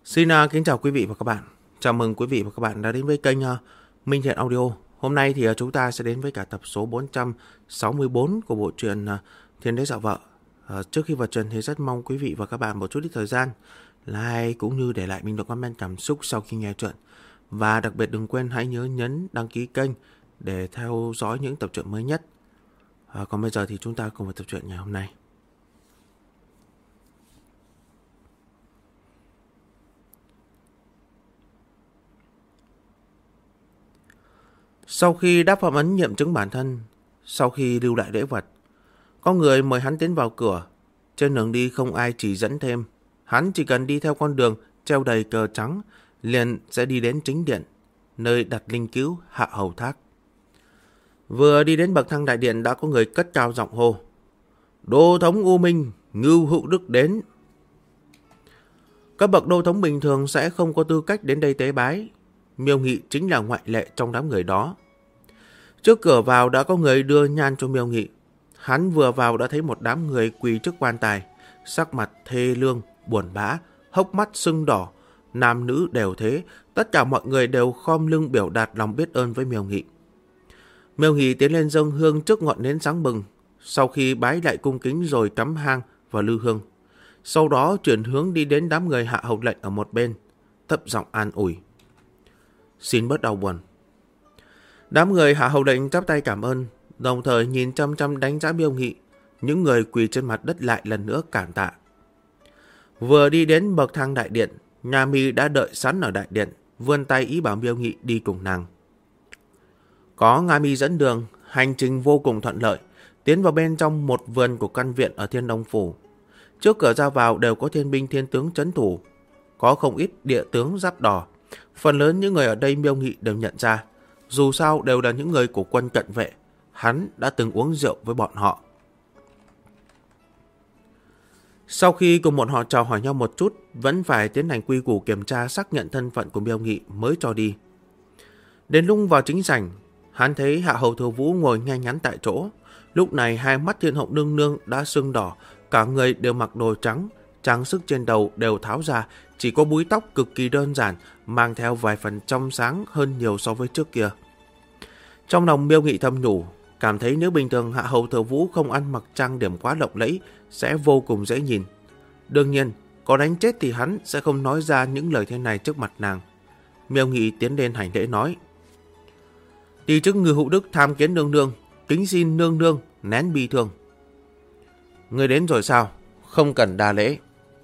Xin kính chào quý vị và các bạn. Chào mừng quý vị và các bạn đã đến với kênh Minh Thiện Audio. Hôm nay thì chúng ta sẽ đến với cả tập số 464 của bộ truyện Thiên Đế Dạo Vợ. Trước khi vào truyện thì rất mong quý vị và các bạn một chút ít thời gian like cũng như để lại bình luận comment cảm xúc sau khi nghe truyện. Và đặc biệt đừng quên hãy nhớ nhấn đăng ký kênh để theo dõi những tập truyện mới nhất. Còn bây giờ thì chúng ta cùng vào tập truyện ngày hôm nay. Sau khi đáp phạm ấn nghiệm chứng bản thân, sau khi lưu lại lễ vật, có người mời hắn tiến vào cửa. Trên đường đi không ai chỉ dẫn thêm, hắn chỉ cần đi theo con đường treo đầy cờ trắng, liền sẽ đi đến chính điện, nơi đặt linh cữu Hạ Hầu Thác. Vừa đi đến bậc thang đại điện đã có người cất cao giọng hô: "Đô thống U Minh, Ngưu Hữu Đức đến." Các bậc đô thống bình thường sẽ không có tư cách đến đây tế bái. Miêu Nghị chính là ngoại lệ trong đám người đó. Trước cửa vào đã có người đưa nhan cho Miêu Nghị. Hắn vừa vào đã thấy một đám người quỳ trước quan tài, sắc mặt thê lương, buồn bã, hốc mắt sưng đỏ, nam nữ đều thế, tất cả mọi người đều khom lưng biểu đạt lòng biết ơn với Miêu Nghị. Miêu Nghị tiến lên dâng hương trước ngọn nến sáng bừng, sau khi bái lại cung kính rồi cắm hang và lư hương. Sau đó chuyển hướng đi đến đám người Hạ Hầu Lệnh ở một bên, thấp giọng an ủi: "Xin bớt đau buồn." Đám người Hạ Hầu Lệnh chắp tay cảm ơn, đồng thời nhìn chăm chăm đánh giá Miêu Nghị. Những người quỳ trên mặt đất lại lần nữa cảm tạ. Vừa đi đến bậc thang đại điện, Nha Mi đã đợi sẵn ở đại điện, vươn tay ý bảo Miêu Nghị đi cùng nàng. Có Nga Mi dẫn đường, hành trình vô cùng thuận lợi, tiến vào bên trong một vườn của căn viện ở Thiên Đông Phủ. Trước cửa ra vào đều có thiên binh thiên tướng trấn thủ, có không ít địa tướng giáp đỏ. Phần lớn những người ở đây Miêu Nghị đều nhận ra, dù sao đều là những người của quân cận vệ, hắn đã từng uống rượu với bọn họ. Sau khi cùng bọn họ chào hỏi nhau một chút, vẫn phải tiến hành quy củ kiểm tra xác nhận thân phận của Miêu Nghị mới cho đi. Đến lúc vào chính sảnh, hắn thấy Hạ Hầu Thừa Vũ ngồi ngay ngắn tại chỗ. Lúc này hai mắt Thiên Hậu Nương Nương đã sưng đỏ, cả người đều mặc đồ trắng, trang sức trên đầu đều tháo ra, chỉ có búi tóc cực kỳ đơn giản, mang theo vài phần trong sáng hơn nhiều so với trước kia. Trong lòng Miêu Nghị thầm nhủ, cảm thấy nếu bình thường Hạ Hầu Thừa Vũ không ăn mặc trang điểm quá lộng lẫy sẽ vô cùng dễ nhìn. Đương nhiên, có đánh chết thì hắn sẽ không nói ra những lời thế này trước mặt nàng. Miêu Nghị tiến lên hành lễ nói: "Ti chức Ngưu Hữu Đức tham kiến nương nương, kính xin nương nương nén bi thương." "Người đến rồi sao? Không cần đa lễ."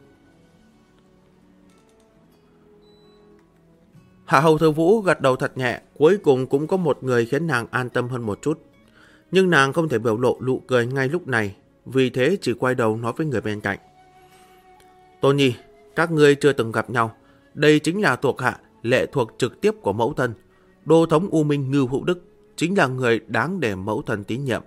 Hạ Hầu Thừa Vũ gật đầu thật nhẹ, cuối cùng cũng có một người khiến nàng an tâm hơn một chút. Nhưng nàng không thể biểu lộ nụ cười ngay lúc này, vì thế chỉ quay đầu nói với người bên cạnh: "Tôn Nhi, các ngươi chưa từng gặp nhau, đây chính là thuộc hạ lệ thuộc trực tiếp của mẫu thân. Đô thống U Minh Ngưu Hữu Đức chính là người đáng để mẫu thân tín nhiệm."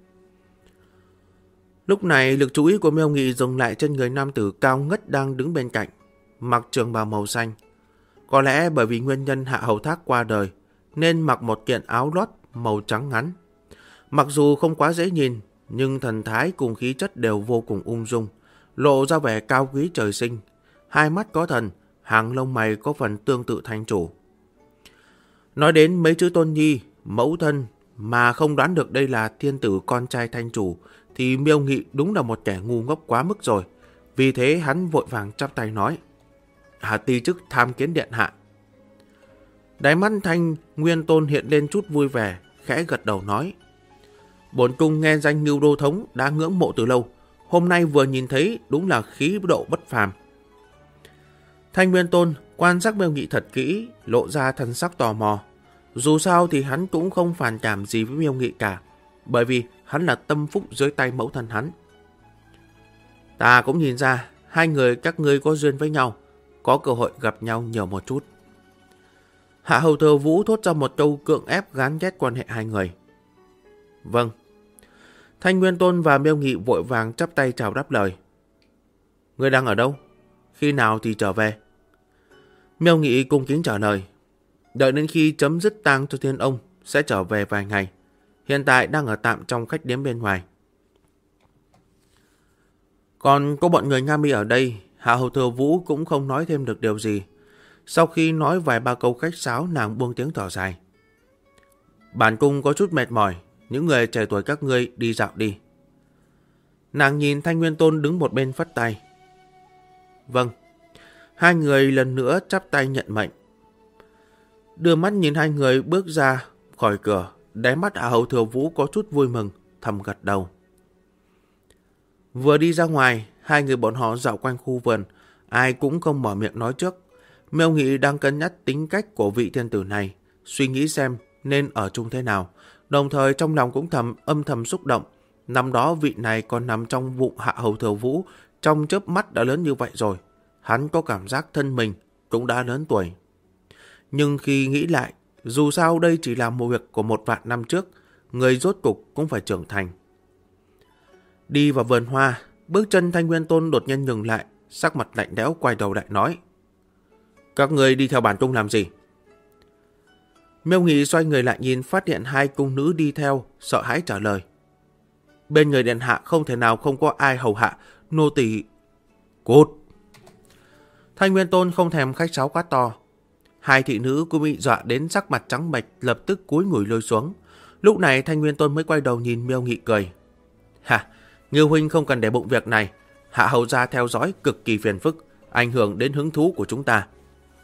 Lúc này lực chú ý của Miêu Nghị dừng lại trên người nam tử cao ngất đang đứng bên cạnh, mặc trường bào màu xanh. Có lẽ bởi vì nguyên nhân Hạ Hầu Thác qua đời nên mặc một kiện áo lót màu trắng ngắn. Mặc dù không quá dễ nhìn, nhưng thần thái cùng khí chất đều vô cùng ung dung, lộ ra vẻ cao quý trời sinh. Hai mắt có thần, hàng lông mày có phần tương tự thanh chủ. Nói đến mấy chữ Tôn Nhi, mẫu thân mà không đoán được đây là thiên tử con trai thanh chủ thì Miêu Nghị đúng là một kẻ ngu ngốc quá mức rồi. Vì thế hắn vội vàng chắp tay nói: "Ti chức tham kiến điện hạ." Đáy mắt Thanh Nguyên Tôn hiện lên chút vui vẻ, khẽ gật đầu nói: "Bổn cung nghe danh Ngưu đô thống đã ngưỡng mộ từ lâu, hôm nay vừa nhìn thấy đúng là khí độ bất phàm." Thanh Nguyên Tôn quan sát Miêu Nghị thật kỹ, lộ ra thần sắc tò mò. Dù sao thì hắn cũng không phản cảm gì với Miêu Nghị cả, bởi vì hắn là tâm phúc dưới tay mẫu thân hắn. "Ta cũng nhìn ra hai người các ngươi có duyên với nhau, có cơ hội gặp nhau nhiều một chút." Hạ Hầu Thừa Vũ thốt ra một câu cưỡng ép gán ghét quan hệ hai người. "Vâng." Thanh Nguyên Tôn và Miêu Nghị vội vàng chắp tay chào đáp lời. "Ngươi đang ở đâu? Khi nào thì trở về?" Miêu Nghị cung kính trả lời: "Đợi đến khi chấm dứt tang cho Thiên Ông sẽ trở về vài ngày. Hiện tại đang ở tạm trong khách điếm bên ngoài." "Còn có bọn người Nga Mi ở đây, Hạ Hầu Thừa Vũ cũng không nói thêm được điều gì. Sau khi nói vài ba câu khách sáo, nàng buông tiếng thở dài. Bản cung có chút mệt mỏi, những người trẻ tuổi các ngươi đi dạo đi. Nàng nhìn Thanh Nguyên Tôn đứng một bên phất tay. Vâng. Hai người lần nữa chắp tay nhận mệnh. Đưa mắt nhìn hai người bước ra khỏi cửa, đáy mắt Hạ Hầu Thừa Vũ có chút vui mừng, thầm gật đầu. Vừa đi ra ngoài, hai người bọn họ dạo quanh khu vườn, ai cũng không mở miệng nói trước. Miêu Nghị đang cân nhắc tính cách của vị thiên tử này, suy nghĩ xem nên ở chung thế nào, đồng thời trong lòng cũng âm thầm xúc động. Năm đó vị này còn nằm trong bụng Hạ Hầu Thừa Vũ, trong chớp mắt đã lớn như vậy rồi. Hắn có cảm giác thân mình cũng đã lớn tuổi. Nhưng khi nghĩ lại, dù sao đây chỉ là một việc của 1 vạn năm trước, người rốt cục cũng phải trưởng thành. Đi vào vườn hoa, bước chân Thanh Nguyên Tôn đột nhiên ngừng lại, sắc mặt lạnh lẽo quay đầu lại nói. Các người đi theo bản cung làm gì? Miêu Nghị xoay người lại nhìn, phát hiện hai cung nữ đi theo, sợ hãi trả lời. Bên người điện hạ không thể nào không có ai hầu hạ, nô tỳ. Cút! Thanh Nguyên Tôn không thèm khách sáo quá to. Hai thị nữ cũng bị dọa đến sắc mặt trắng bệch, lập tức cúi người lôi xuống. Lúc này Thanh Nguyên Tôn mới quay đầu nhìn Miêu Nghị cười. Hả? Ngưu huynh không cần để bụng việc này. Hạ hầu gia theo dõi cực kỳ phiền phức, ảnh hưởng đến hứng thú của chúng ta.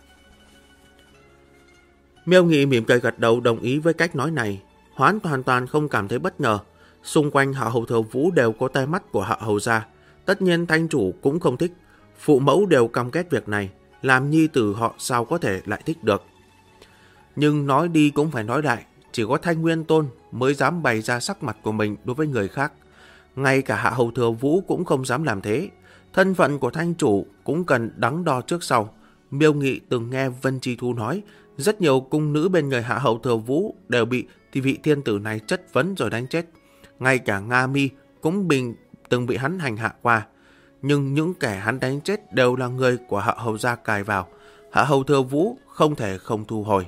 Miêu Nghị mỉm cười gật đầu đồng ý với cách nói này. Hoán hoàn toàn không cảm thấy bất ngờ. Xung quanh Hạ Hầu Thừa Vũ đều có tai mắt của Hạ hầu gia. Tất nhiên thanh chủ cũng không thích. Phụ mẫu đều căm ghét việc này. Làm nhi tử họ sao có thể lại thích được. Nhưng nói đi cũng phải nói lại. Chỉ có Thanh Nguyên Tôn mới dám bày ra sắc mặt của mình đối với người khác. Ngay cả Hạ Hầu Thừa Vũ cũng không dám làm thế. Thân phận của thanh chủ cũng cần đắn đo trước sau. Miêu Nghị từng nghe Vân Chi Thu nói, rất nhiều cung nữ bên người Hạ Hầu Thừa Vũ đều bị vị thiên tử này chất vấn rồi đánh chết. Ngay cả Nga Mi cũng từng bị hắn hành hạ qua. Nhưng những kẻ hắn đánh chết đều là người của Hạ Hầu gia cài vào. Hạ Hầu Thừa Vũ không thể không thu hồi.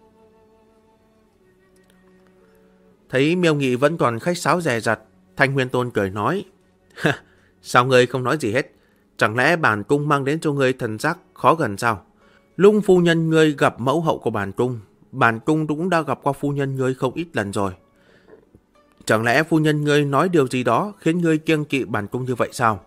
Thấy Miêu Nghị vẫn còn khách sáo dè dặt, Thanh Nguyên Tôn cười nói. Sao ngươi không nói gì hết? Chẳng lẽ bản cung mang đến cho ngươi thần giác khó gần sao? Lung phu nhân ngươi gặp mẫu hậu của bản cung cũng đã gặp qua phu nhân ngươi không ít lần rồi. Chẳng lẽ phu nhân ngươi nói điều gì đó khiến ngươi kiêng kỵ bản cung như vậy sao?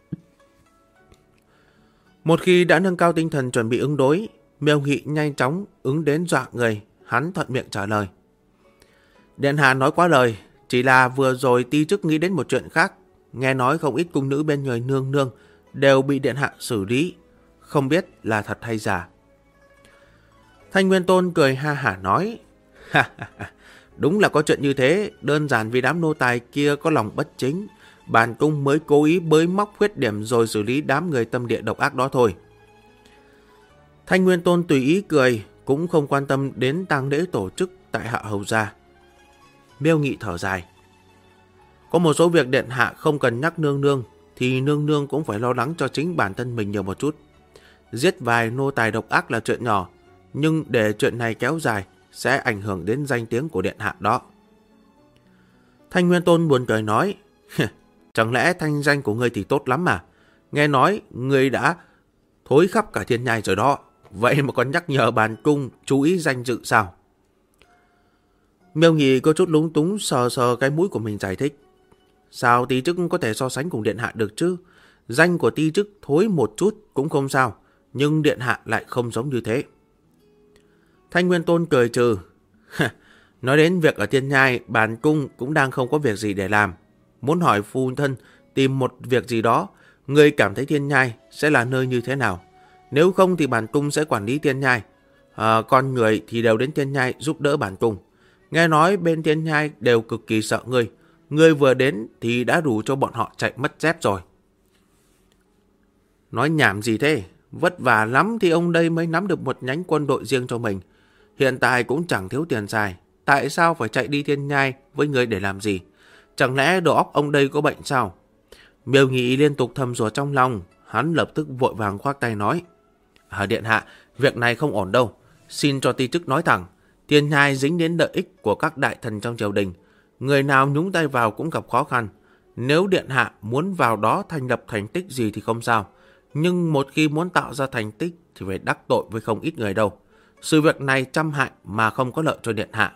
Một khi đã nâng cao tinh thần chuẩn bị ứng đối, Miêu Nghị nhanh chóng ứng đến dọa người, hắn thuận miệng trả lời. Điện hạ nói quá lời, chỉ là vừa rồi ti chức nghĩ đến một chuyện khác, nghe nói không ít cung nữ bên người nương nương đều bị điện hạ xử lý, không biết là thật hay giả. Thanh Nguyên Tôn cười ha hả nói, đúng là có chuyện như thế, đơn giản vì đám nô tài kia có lòng bất chính, bản cung mới cố ý bới móc khuyết điểm rồi xử lý đám người tâm địa độc ác đó thôi. Thanh Nguyên Tôn tùy ý cười, cũng không quan tâm đến tang lễ tổ chức tại Hạ Hầu gia. Miêu Nghị thở dài. Có một số việc điện hạ không cần nhắc nương nương, thì nương nương cũng phải lo lắng cho chính bản thân mình nhiều một chút. Giết vài nô tài độc ác là chuyện nhỏ, nhưng để chuyện này kéo dài sẽ ảnh hưởng đến danh tiếng của điện hạ đó. Thanh Nguyên Tôn buồn cười nói, chẳng lẽ thanh danh của ngươi thì tốt lắm mà? Nghe nói ngươi đã thối khắp cả thiên nhai rồi đó, vậy mà còn nhắc nhở bản cung chú ý danh dự sao? Miêu Nghị có chút lúng túng sờ sờ cái mũi của mình giải thích. Sao ti chức có thể so sánh cùng điện hạ được chứ? Danh của ti chức thối một chút cũng không sao, nhưng điện hạ lại không giống như thế. Thanh Nguyên Tôn cười trừ. Nói đến việc ở thiên nhai, bản cung cũng đang không có việc gì để làm. Muốn hỏi phu thân tìm một việc gì đó, người cảm thấy thiên nhai sẽ là nơi như thế nào? Nếu không thì bản cung sẽ quản lý thiên nhai. Con người thì đều đến thiên nhai giúp đỡ bản cung. Nghe nói bên thiên nhai đều cực kỳ sợ ngươi. Ngươi vừa đến thì đã đủ cho bọn họ chạy mất dép rồi. Nói nhảm gì thế? Vất vả lắm thì ông đây mới nắm được một nhánh quân đội riêng cho mình. Hiện tại cũng chẳng thiếu tiền xài. Tại sao phải chạy đi thiên nhai với ngươi để làm gì? Chẳng lẽ đầu óc ông đây có bệnh sao? Miêu Nghị liên tục thầm rủa trong lòng. Hắn lập tức vội vàng khoác tay nói. Điện hạ, việc này không ổn đâu. Xin cho ti chức nói thẳng. Thiên nhai dính đến lợi ích của các đại thần trong triều đình. Người nào nhúng tay vào cũng gặp khó khăn. Nếu điện hạ muốn vào đó thành lập thành tích gì thì không sao. Nhưng một khi muốn tạo ra thành tích thì phải đắc tội với không ít người đâu. Sự việc này trăm hại mà không có lợi cho điện hạ.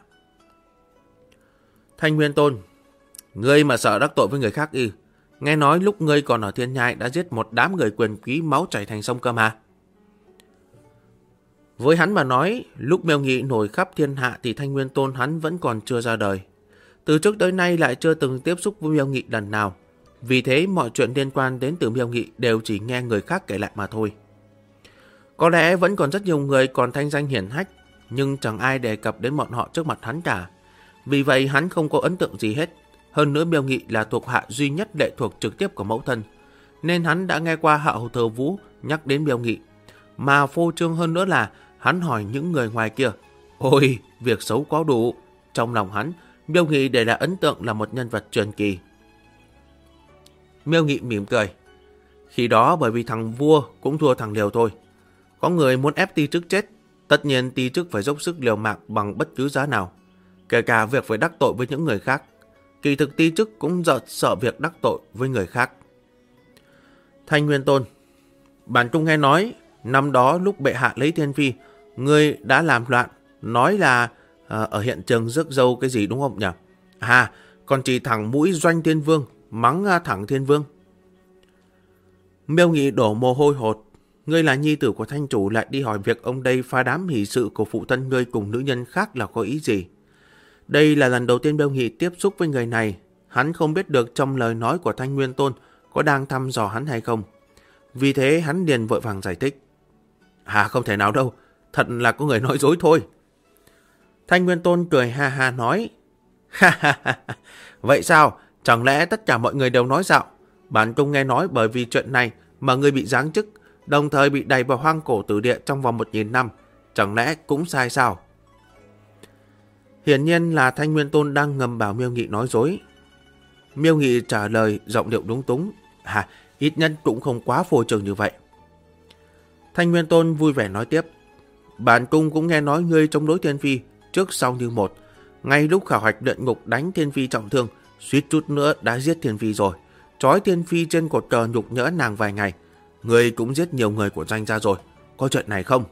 Thanh Nguyên Tôn, ngươi mà sợ đắc tội với người khác ư? Nghe nói lúc ngươi còn ở Thiên Nhai đã giết một đám người quyền quý máu chảy thành sông cơ mà. Với hắn mà nói, lúc Miêu Nghị nổi khắp thiên hạ thì Thanh Nguyên Tôn hắn vẫn còn chưa ra đời. Từ trước tới nay lại chưa từng tiếp xúc với Miêu Nghị lần nào. Vì thế mọi chuyện liên quan đến từ Miêu Nghị đều chỉ nghe người khác kể lại mà thôi. Có lẽ vẫn còn rất nhiều người còn thanh danh hiển hách, nhưng chẳng ai đề cập đến bọn họ trước mặt hắn cả. Vì vậy hắn không có ấn tượng gì hết. Hơn nữa Miêu Nghị là thuộc hạ duy nhất lệ thuộc trực tiếp của mẫu thân, nên hắn đã nghe qua Hạ Hầu Thừa Vũ nhắc đến Miêu Nghị. Mà phô trương hơn nữa là hắn hỏi những người ngoài kia, ôi, việc xấu có đủ. Trong lòng hắn, Miêu Nghị để lại ấn tượng là một nhân vật truyền kỳ. Miêu Nghị mỉm cười. Khi đó bởi vì thằng vua cũng thua thằng liều thôi. Có người muốn ép Ti Chức chết, tất nhiên Ti Chức phải dốc sức liều mạng bằng bất cứ giá nào, kể cả việc phải đắc tội với những người khác. Kỳ thực Ti Chức cũng sợ việc đắc tội với người khác. Thanh Nguyên Tôn, bản cung nghe nói năm đó lúc bệ hạ lấy thiên phi, ngươi đã làm loạn, nói là ở hiện trường rước dâu cái gì đúng không nhỉ? À, còn chỉ thẳng mũi Doanh Thiên Vương, mắng thẳng Thiên Vương. Miêu Nghị đổ mồ hôi hột. Ngươi là nhi tử của thanh chủ lại đi hỏi việc ông đây phá đám hỷ sự của phụ thân ngươi cùng nữ nhân khác là có ý gì? Đây là lần đầu tiên Miêu Nghị tiếp xúc với người này. Hắn không biết được trong lời nói của Thanh Nguyên Tôn có đang thăm dò hắn hay không. Vì thế hắn liền vội vàng giải thích. Không thể nào đâu, thật là có người nói dối thôi. Thanh Nguyên Tôn cười ha ha nói. Vậy sao? Chẳng lẽ tất cả mọi người đều nói dạo? Bản cung nghe nói bởi vì chuyện này mà ngươi bị giáng chức, đồng thời bị đày vào hoang cổ tử địa trong vòng 1000 năm. Chẳng lẽ cũng sai sao? Hiển nhiên là Thanh Nguyên Tôn đang ngầm bảo Miêu Nghị nói dối. Miêu Nghị trả lời giọng điệu đúng túng. Ít nhất cũng không quá phô trương như vậy. Thanh Nguyên Tôn vui vẻ nói tiếp. Bản cung cũng nghe nói ngươi chống đối Thiên Phi, trước sau như một. Ngay lúc khảo hạch luyện ngục đánh Thiên Phi trọng thương, suýt chút nữa đã giết Thiên Phi rồi. Trói Thiên Phi trên cột cờ nhục nhã nàng vài ngày. Ngươi cũng giết nhiều người của Doanh gia rồi. Có chuyện này không?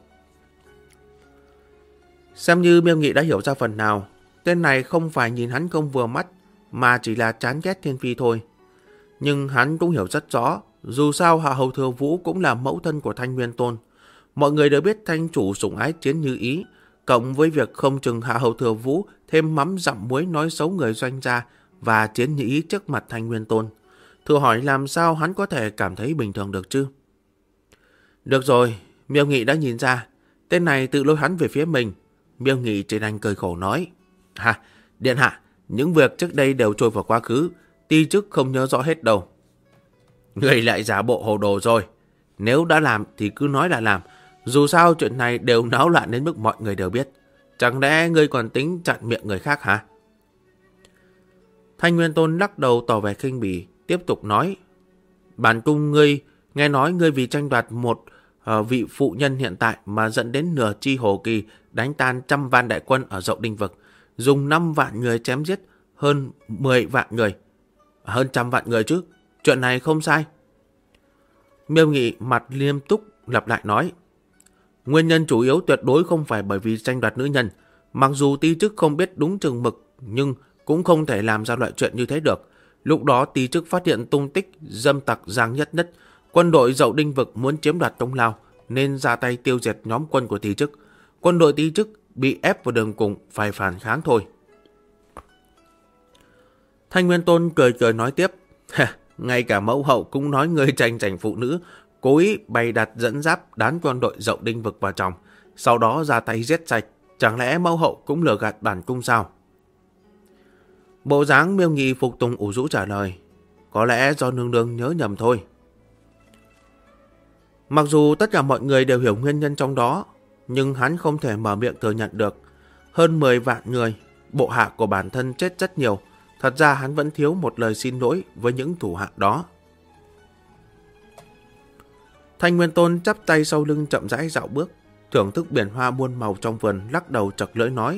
Xem như Miêu Nghị đã hiểu ra phần nào. Tên này không phải nhìn hắn không vừa mắt, mà chỉ là chán ghét Thiên Phi thôi. Nhưng hắn cũng hiểu rất rõ, dù sao Hạ Hầu Thừa Vũ cũng là mẫu thân của Thanh Nguyên Tôn. Mọi người đều biết thanh chủ sủng ái Chiến Như Ý, cộng với việc không chừng Hạ Hầu Thừa Vũ thêm mắm dặm muối nói xấu người Doanh gia và Chiến Như Ý trước mặt Thanh Nguyên Tôn. Thử hỏi làm sao hắn có thể cảm thấy bình thường được chứ? Được rồi, Miêu Nghị đã nhìn ra, tên này tự lôi hắn về phía mình. Miêu Nghị chỉ đành cười khổ nói. Điện hạ, những việc trước đây đều trôi vào quá khứ, Ti Chức không nhớ rõ hết đâu. Người lại giả bộ hồ đồ rồi. Nếu đã làm thì cứ nói là làm. Dù sao chuyện này đều náo loạn đến mức mọi người đều biết. Chẳng lẽ ngươi còn tính chặn miệng người khác hả? Thanh Nguyên Tôn lắc đầu tỏ vẻ khinh bỉ, tiếp tục nói. Bản cung ngươi nghe nói ngươi vì tranh đoạt một vị phụ nhân hiện tại mà dẫn đến nửa chi hồ kỳ đánh tan 100 vạn đại quân ở Dậu Đinh Vực, dùng 5 vạn người chém giết hơn 10 vạn người. Hơn 100 vạn người chứ, chuyện này không sai. Miêu Nghị mặt nghiêm túc lặp lại nói. Nguyên nhân chủ yếu tuyệt đối không phải bởi vì tranh đoạt nữ nhân. Mặc dù Ti Chức không biết đúng chừng mực, nhưng cũng không thể làm ra loại chuyện như thế được. Lúc đó Ti Chức phát hiện tung tích dâm tặc Giang Nhất Nhất. Quân đội Dậu Đinh Vực muốn chiếm đoạt công lao, nên ra tay tiêu diệt nhóm quân của Ti Chức. Quân đội Ti Chức bị ép vào đường cùng, phải phản kháng thôi. Thanh Nguyên Tôn cười cười nói tiếp. Ngay cả mẫu hậu cũng nói ngươi tranh giành phụ nữ, cố ý bày đặt dẫn giáp đán quân đội Dậu Đinh Vực vào trong, sau đó ra tay giết sạch. Chẳng lẽ mẫu hậu cũng lừa gạt bản cung sao? Bộ dáng Miêu Nghị phục tùng ủ rũ trả lời. Có lẽ do nương nương nhớ nhầm thôi. Mặc dù tất cả mọi người đều hiểu nguyên nhân trong đó, nhưng hắn không thể mở miệng thừa nhận được. Hơn 10 vạn người, bộ hạ của bản thân chết rất nhiều. Thật ra hắn vẫn thiếu một lời xin lỗi với những thủ hạ đó. Thanh Nguyên Tôn chắp tay sau lưng chậm rãi dạo bước, thưởng thức biển hoa muôn màu trong vườn, lắc đầu chật lưỡi nói.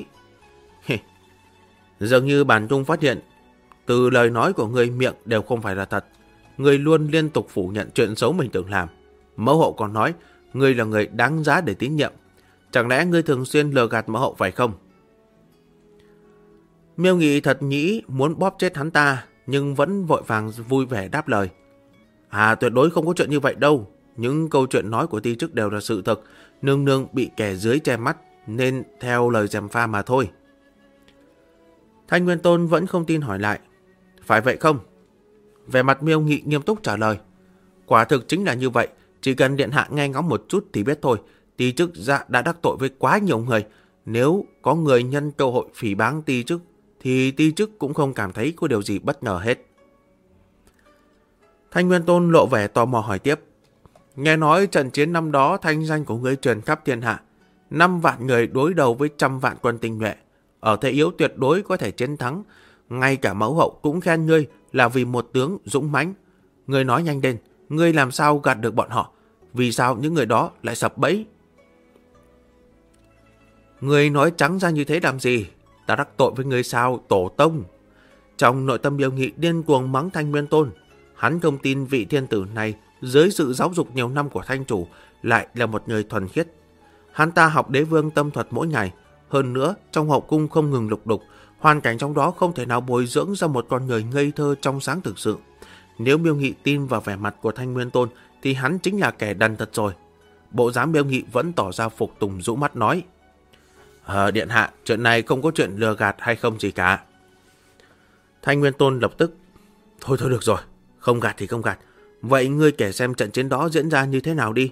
Dường như bản cung phát hiện, từ lời nói của người miệng đều không phải là thật. Người luôn liên tục phủ nhận chuyện xấu mình từng làm. Mẫu hậu còn nói ngươi là người đáng giá để tín nhiệm. Chẳng lẽ ngươi thường xuyên lừa gạt mẫu hậu phải không? Miêu Nghị thật nghĩ muốn bóp chết hắn ta, nhưng vẫn vội vàng vui vẻ đáp lời. Tuyệt đối không có chuyện như vậy đâu. Những câu chuyện nói của ti chức đều là sự thật. Nương nương bị kẻ dưới che mắt nên theo lời gièm pha mà thôi. Thanh Nguyên Tôn vẫn không tin hỏi lại. Phải vậy không? Vẻ mặt Miêu Nghị nghiêm túc trả lời. Quả thực chính là như vậy. Chỉ cần điện hạ nghe ngóng một chút thì biết thôi. Ti chức đã đắc tội với quá nhiều người. Nếu có người nhân cơ hội phỉ báng ti chức thì ti chức cũng không cảm thấy có điều gì bất ngờ hết. Thanh Nguyên Tôn lộ vẻ tò mò hỏi tiếp. Nghe nói trận chiến năm đó thanh danh của ngươi truyền khắp thiên hạ. 5 vạn người đối đầu với 100 vạn quân tinh nhuệ. Ở thế yếu tuyệt đối có thể chiến thắng. Ngay cả mẫu hậu cũng khen ngươi là vì một tướng dũng mãnh. Ngươi nói nhanh lên, ngươi làm sao gạt được bọn họ? Vì sao những người đó lại sập bẫy? Ngươi nói trắng ra như thế làm gì? Ta đắc tội với ngươi sao, tổ tông? Trong nội tâm Miêu Nghị điên cuồng mắng Thanh Nguyên Tôn. Hắn không tin vị thiên tử này dưới sự giáo dục nhiều năm của thanh chủ lại là một người thuần khiết. Hắn ta học đế vương tâm thuật mỗi ngày. Hơn nữa, trong hậu cung không ngừng lục đục. Hoàn cảnh trong đó không thể nào bồi dưỡng ra một con người ngây thơ trong sáng thực sự. Nếu Miêu Nghị tin vào vẻ mặt của Thanh Nguyên Tôn thì hắn chính là kẻ đần thật rồi. Bộ dáng Miêu Nghị vẫn tỏ ra phục tùng rũ mắt nói. Điện hạ, chuyện này không có chuyện lừa gạt hay không gì cả. Thanh Nguyên Tôn lập tức. Thôi được rồi, không gạt thì không gạt. Vậy ngươi kể xem trận chiến đó diễn ra như thế nào đi.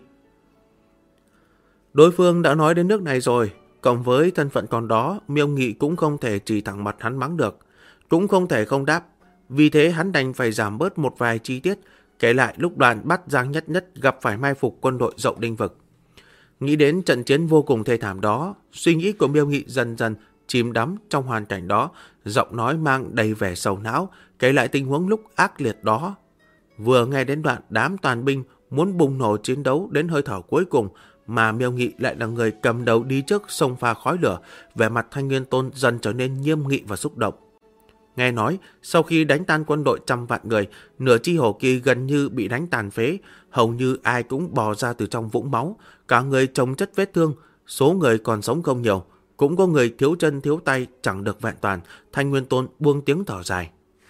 Đối phương đã nói đến nước này rồi. Cộng với thân phận còn đó, Miêu Nghị cũng không thể chỉ thẳng mặt hắn mắng được. Cũng không thể không đáp. Vì thế hắn đành phải giảm bớt một vài chi tiết, kể lại lúc đoàn bắt Giang Nhất Nhất gặp phải mai phục quân đội Dậu Đinh Vực. Nghĩ đến trận chiến vô cùng thê thảm đó, suy nghĩ của Miêu Nghị dần dần chìm đắm trong hoàn cảnh đó, giọng nói mang đầy vẻ sầu não, kể lại tình huống lúc ác liệt đó. Vừa nghe đến đoạn đám toàn binh muốn bùng nổ chiến đấu đến hơi thở cuối cùng, mà Miêu Nghị lại là người cầm đầu đi trước xông pha khói lửa, vẻ mặt Thanh Nguyên Tôn dần trở nên nghiêm nghị và xúc động. Nghe nói, sau khi đánh tan quân đội 100 vạn người, nửa chi hổ kỳ gần như bị đánh tàn phế, hầu như ai cũng bò ra từ trong vũng máu, cả người chồng chất vết thương, số người còn sống không nhiều, cũng có người thiếu chân thiếu tay chẳng được vẹn toàn. Thanh Nguyên Tôn buông tiếng thở dài.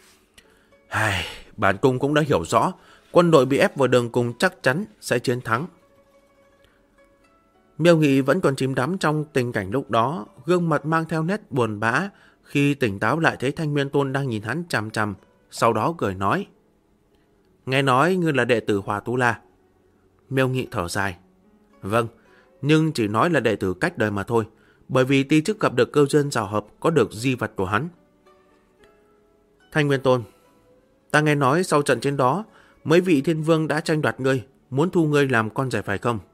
Bản cung cũng đã hiểu rõ, quân đội bị ép vào đường cùng chắc chắn sẽ chiến thắng. Miêu Nghị vẫn còn chìm đắm trong tình cảnh lúc đó, gương mặt mang theo nét buồn bã. Khi tỉnh táo lại thấy Thanh Nguyên Tôn đang nhìn hắn chằm chằm, sau đó cười nói. Nghe nói ngươi là đệ tử Hòa Tu La. Miêu Nghị thở dài. Vâng, nhưng chỉ nói là đệ tử cách đời mà thôi, bởi vì ti chức gặp được cơ duyên rào hợp có được di vật của hắn. Thanh Nguyên Tôn, ta nghe nói sau trận chiến đó, mấy vị thiên vương đã tranh đoạt ngươi, muốn thu ngươi làm con rể phải không?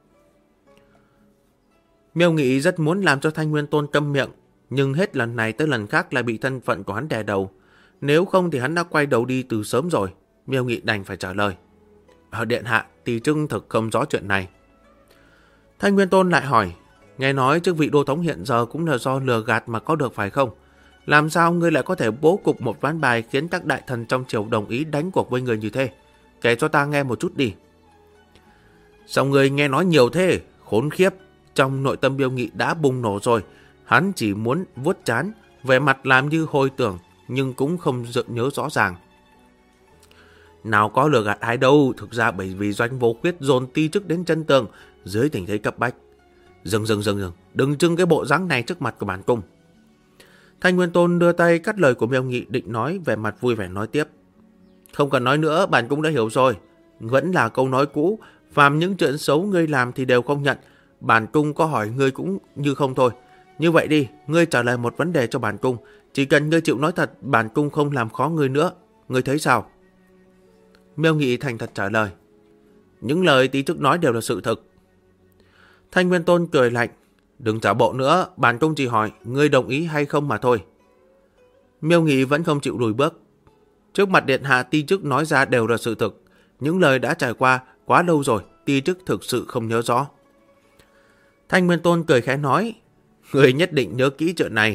Miêu Nghị rất muốn làm cho Thanh Nguyên Tôn câm miệng, nhưng hết lần này tới lần khác lại bị thân phận của hắn đè đầu. Nếu không thì hắn đã quay đầu đi từ sớm rồi. Miêu Nghị đành phải trả lời. Điện hạ, thì trưng thực không rõ chuyện này. Thanh Nguyên Tôn lại hỏi. Nghe nói chức vị đô thống hiện giờ cũng là do lừa gạt mà có được phải không? Làm sao ngươi lại có thể bố cục một ván bài khiến các đại thần trong triều đồng ý đánh cuộc với người như thế? Kể cho ta nghe một chút đi. Sao ngươi nghe nói nhiều thế? Khốn khiếp. Trong nội tâm Miêu Nghị đã bùng nổ rồi. Hắn chỉ muốn vuốt trán, vẻ mặt làm như hồi tưởng, nhưng cũng không nhớ rõ ràng. Nào có lừa gạt ai đâu, thực ra bởi vì Doanh Vô Khuyết dồn ti chức đến chân tường, dưới tình thế cấp bách. Dừng, đừng trưng cái bộ dáng này trước mặt của bản cung. Thanh Nguyên Tôn đưa tay cắt lời của Miêu Nghị định nói, vẻ mặt vui vẻ nói tiếp. Không cần nói nữa, bản cung đã hiểu rồi. Vẫn là câu nói cũ, phàm những chuyện xấu ngươi làm thì đều không nhận. Bản cung có hỏi ngươi cũng như không thôi. Như vậy đi, ngươi trả lời một vấn đề cho bản cung. Chỉ cần ngươi chịu nói thật, bản cung không làm khó ngươi nữa. Ngươi thấy sao? Miêu Nghị thành thật trả lời. Những lời tí chức nói đều là sự thực. Thanh Nguyên Tôn cười lạnh. Đừng giả bộ nữa, bản cung chỉ hỏi ngươi đồng ý hay không mà thôi. Miêu Nghị vẫn không chịu lùi bước. Trước mặt điện hạ, ti chức nói ra đều là sự thực. Những lời đã trải qua quá lâu rồi, ti chức thực sự không nhớ rõ. Thanh Nguyên Tôn cười khẽ nói. Người nhất định nhớ kỹ chuyện này.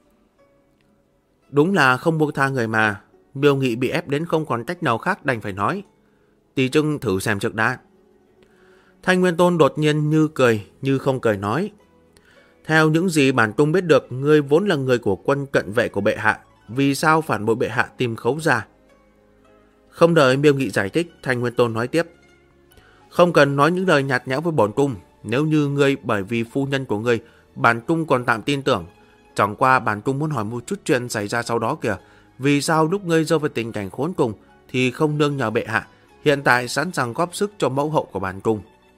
Đúng là không buông tha người mà. Miêu Nghị bị ép đến không còn cách nào khác đành phải nói. Ti chức thử xem trước đã. Thanh Nguyên Tôn đột nhiên như cười, như không cười nói. Theo những gì bản cung biết được, ngươi vốn là người của quân cận vệ của bệ hạ. Vì sao phản bội bệ hạ tìm Khấu gia? Không đợi Miêu Nghị giải thích, Thanh Nguyên Tôn nói tiếp. Không cần nói những lời nhạt nhẽo với bổn cung. Nếu như ngươi bởi vì phu nhân của ngươi, bản cung còn tạm tin tưởng. Chẳng qua bản cung muốn hỏi một chút chuyện xảy ra sau đó kìa. Vì sao lúc ngươi rơi vào tình cảnh khốn cùng thì không nương nhờ bệ hạ, hiện tại sẵn sàng góp sức cho mẫu hậu của bản cung?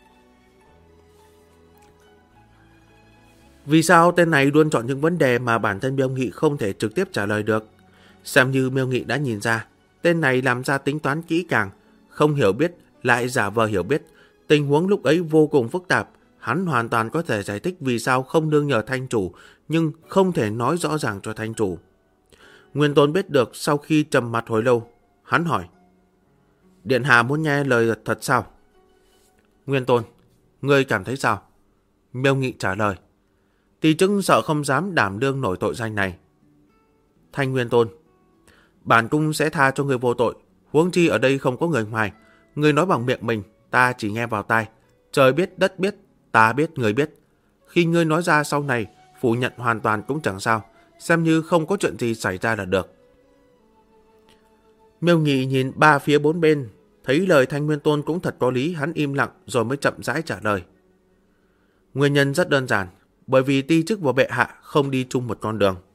Vì sao tên này luôn chọn những vấn đề mà bản thân Miêu Nghị không thể trực tiếp trả lời được? Xem như Miêu Nghị đã nhìn ra, tên này làm ra tính toán kỹ càng, không hiểu biết lại giả vờ hiểu biết. Tình huống lúc ấy vô cùng phức tạp, hắn hoàn toàn có thể giải thích vì sao không nương nhờ thanh chủ, nhưng không thể nói rõ ràng cho thanh chủ. Nguyên Tôn biết được sau khi trầm mặt hồi lâu, hắn hỏi. Điện hạ muốn nghe lời thật sao? Nguyên Tôn, ngươi cảm thấy sao? Miêu Nghị trả lời. Tỳ chức sợ không dám đảm đương nổi tội danh này. Thanh Nguyên Tôn, bản cung sẽ tha cho người vô tội, huống chi ở đây không có người ngoài. Người nói bằng miệng mình, ta chỉ nghe vào tai. Trời biết, đất biết, ta biết, người biết. Khi ngươi nói ra sau này, phủ nhận hoàn toàn cũng chẳng sao, xem như không có chuyện gì xảy ra là được. Miêu Nghị nhìn ba phía bốn bên, thấy lời Thanh Nguyên Tôn cũng thật có lý, hắn im lặng rồi mới chậm rãi trả lời. Nguyên nhân rất đơn giản, bởi vì ti chức và bệ hạ không đi chung một con đường.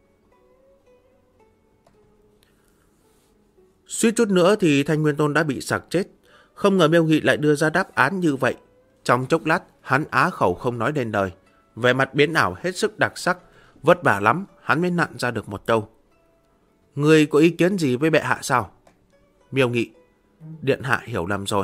Suýt chút nữa thì Thanh Nguyên Tôn đã bị sặc chết. Không ngờ Miêu Nghị lại đưa ra đáp án như vậy. Trong chốc lát, hắn á khẩu không nói nên lời. Vẻ mặt biến ảo hết sức đặc sắc. Vất vả lắm, hắn mới nặn ra được một câu. Ngươi có ý kiến gì với bệ hạ sao? Miêu Nghị, điện hạ hiểu lầm rồi.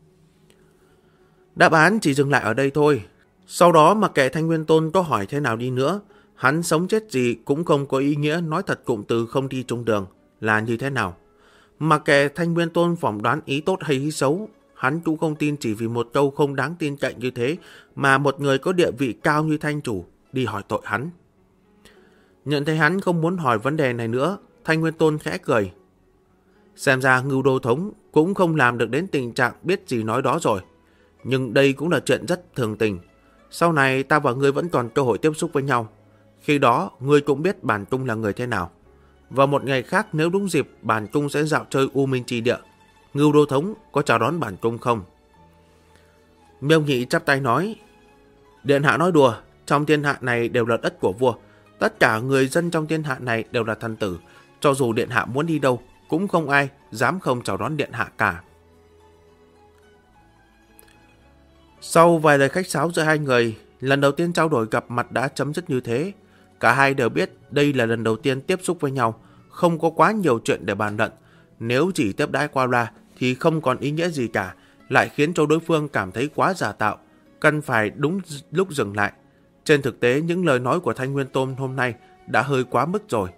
Đáp án chỉ dừng lại ở đây thôi. Sau đó mặc kệ Thanh Nguyên Tôn có hỏi thế nào đi nữa, hắn sống chết gì cũng không có ý nghĩa nói thật cụm từ không đi chung đường là như thế nào. Mặc kệ Thanh Nguyên Tôn phỏng đoán ý tốt hay ý xấu, hắn cũng không tin chỉ vì một câu không đáng tin cậy như thế mà một người có địa vị cao như thanh chủ đi hỏi tội hắn. Nhận thấy hắn không muốn hỏi vấn đề này nữa, Thanh Nguyên Tôn khẽ cười. Xem ra Ngưu Đô Thống cũng không làm được đến tình trạng biết gì nói đó rồi. Nhưng đây cũng là chuyện rất thường tình. Sau này ta và ngươi vẫn còn cơ hội tiếp xúc với nhau. Khi đó ngươi cũng biết bản cung là người thế nào. Và một ngày khác nếu đúng dịp bản cung sẽ dạo chơi U Minh Chi Địa. Ngưu Đô Thống có chào đón bản cung không? Miêu Nghị chắp tay nói. Điện hạ nói đùa, trong thiên hạ này đều là đất của vua. Tất cả người dân trong thiên hạ này đều là thần tử. Cho dù điện hạ muốn đi đâu, cũng không ai dám không chào đón điện hạ cả. Sau vài lời khách sáo giữa hai người, lần đầu tiên trao đổi gặp mặt đã chấm dứt như thế. Cả hai đều biết đây là lần đầu tiên tiếp xúc với nhau, không có quá nhiều chuyện để bàn luận. Nếu chỉ tiếp đãi qua loa thì không còn ý nghĩa gì cả, lại khiến cho đối phương cảm thấy quá giả tạo, cần phải đúng lúc dừng lại. Trên thực tế, những lời nói của Thanh Nguyên Tôn hôm nay đã hơi quá mức rồi.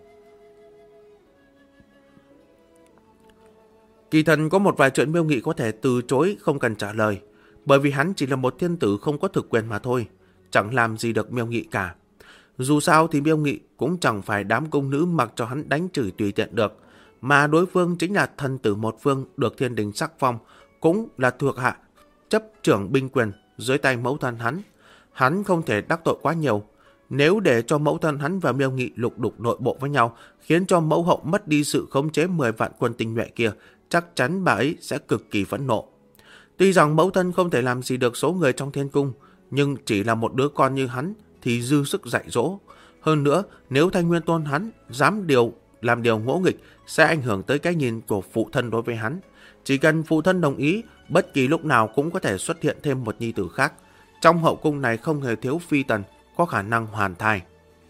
Kỳ thần có một vài chuyện Miêu Nghị có thể từ chối không cần trả lời, bởi vì hắn chỉ là một thiên tử không có thực quyền mà thôi, chẳng làm gì được Miêu Nghị cả. Dù sao thì Miêu Nghị cũng chẳng phải đám cung nữ mặc cho hắn đánh chửi tùy tiện được, mà đối phương chính là thần tử một phương được thiên đình sắc phong, cũng là thuộc hạ chấp trưởng binh quyền dưới tay mẫu thân hắn. Hắn không thể đắc tội quá nhiều. Nếu để cho mẫu thân hắn và Miêu Nghị lục đục nội bộ với nhau, khiến cho mẫu hậu mất đi sự khống chế 10 vạn quân tinh nhuệ kia, chắc chắn bà ấy sẽ cực kỳ phẫn nộ. Tuy rằng mẫu thân không thể làm gì được số người trong thiên cung, nhưng chỉ là một đứa con như hắn thì dư sức dạy dỗ. Hơn nữa, nếu Thanh Nguyên Tôn hắn dám làm điều ngỗ nghịch, sẽ ảnh hưởng tới cái nhìn của phụ thân đối với hắn. Chỉ cần phụ thân đồng ý, bất kỳ lúc nào cũng có thể xuất hiện thêm một nhi tử khác. Trong hậu cung này không hề thiếu phi tần có khả năng hoàn thai.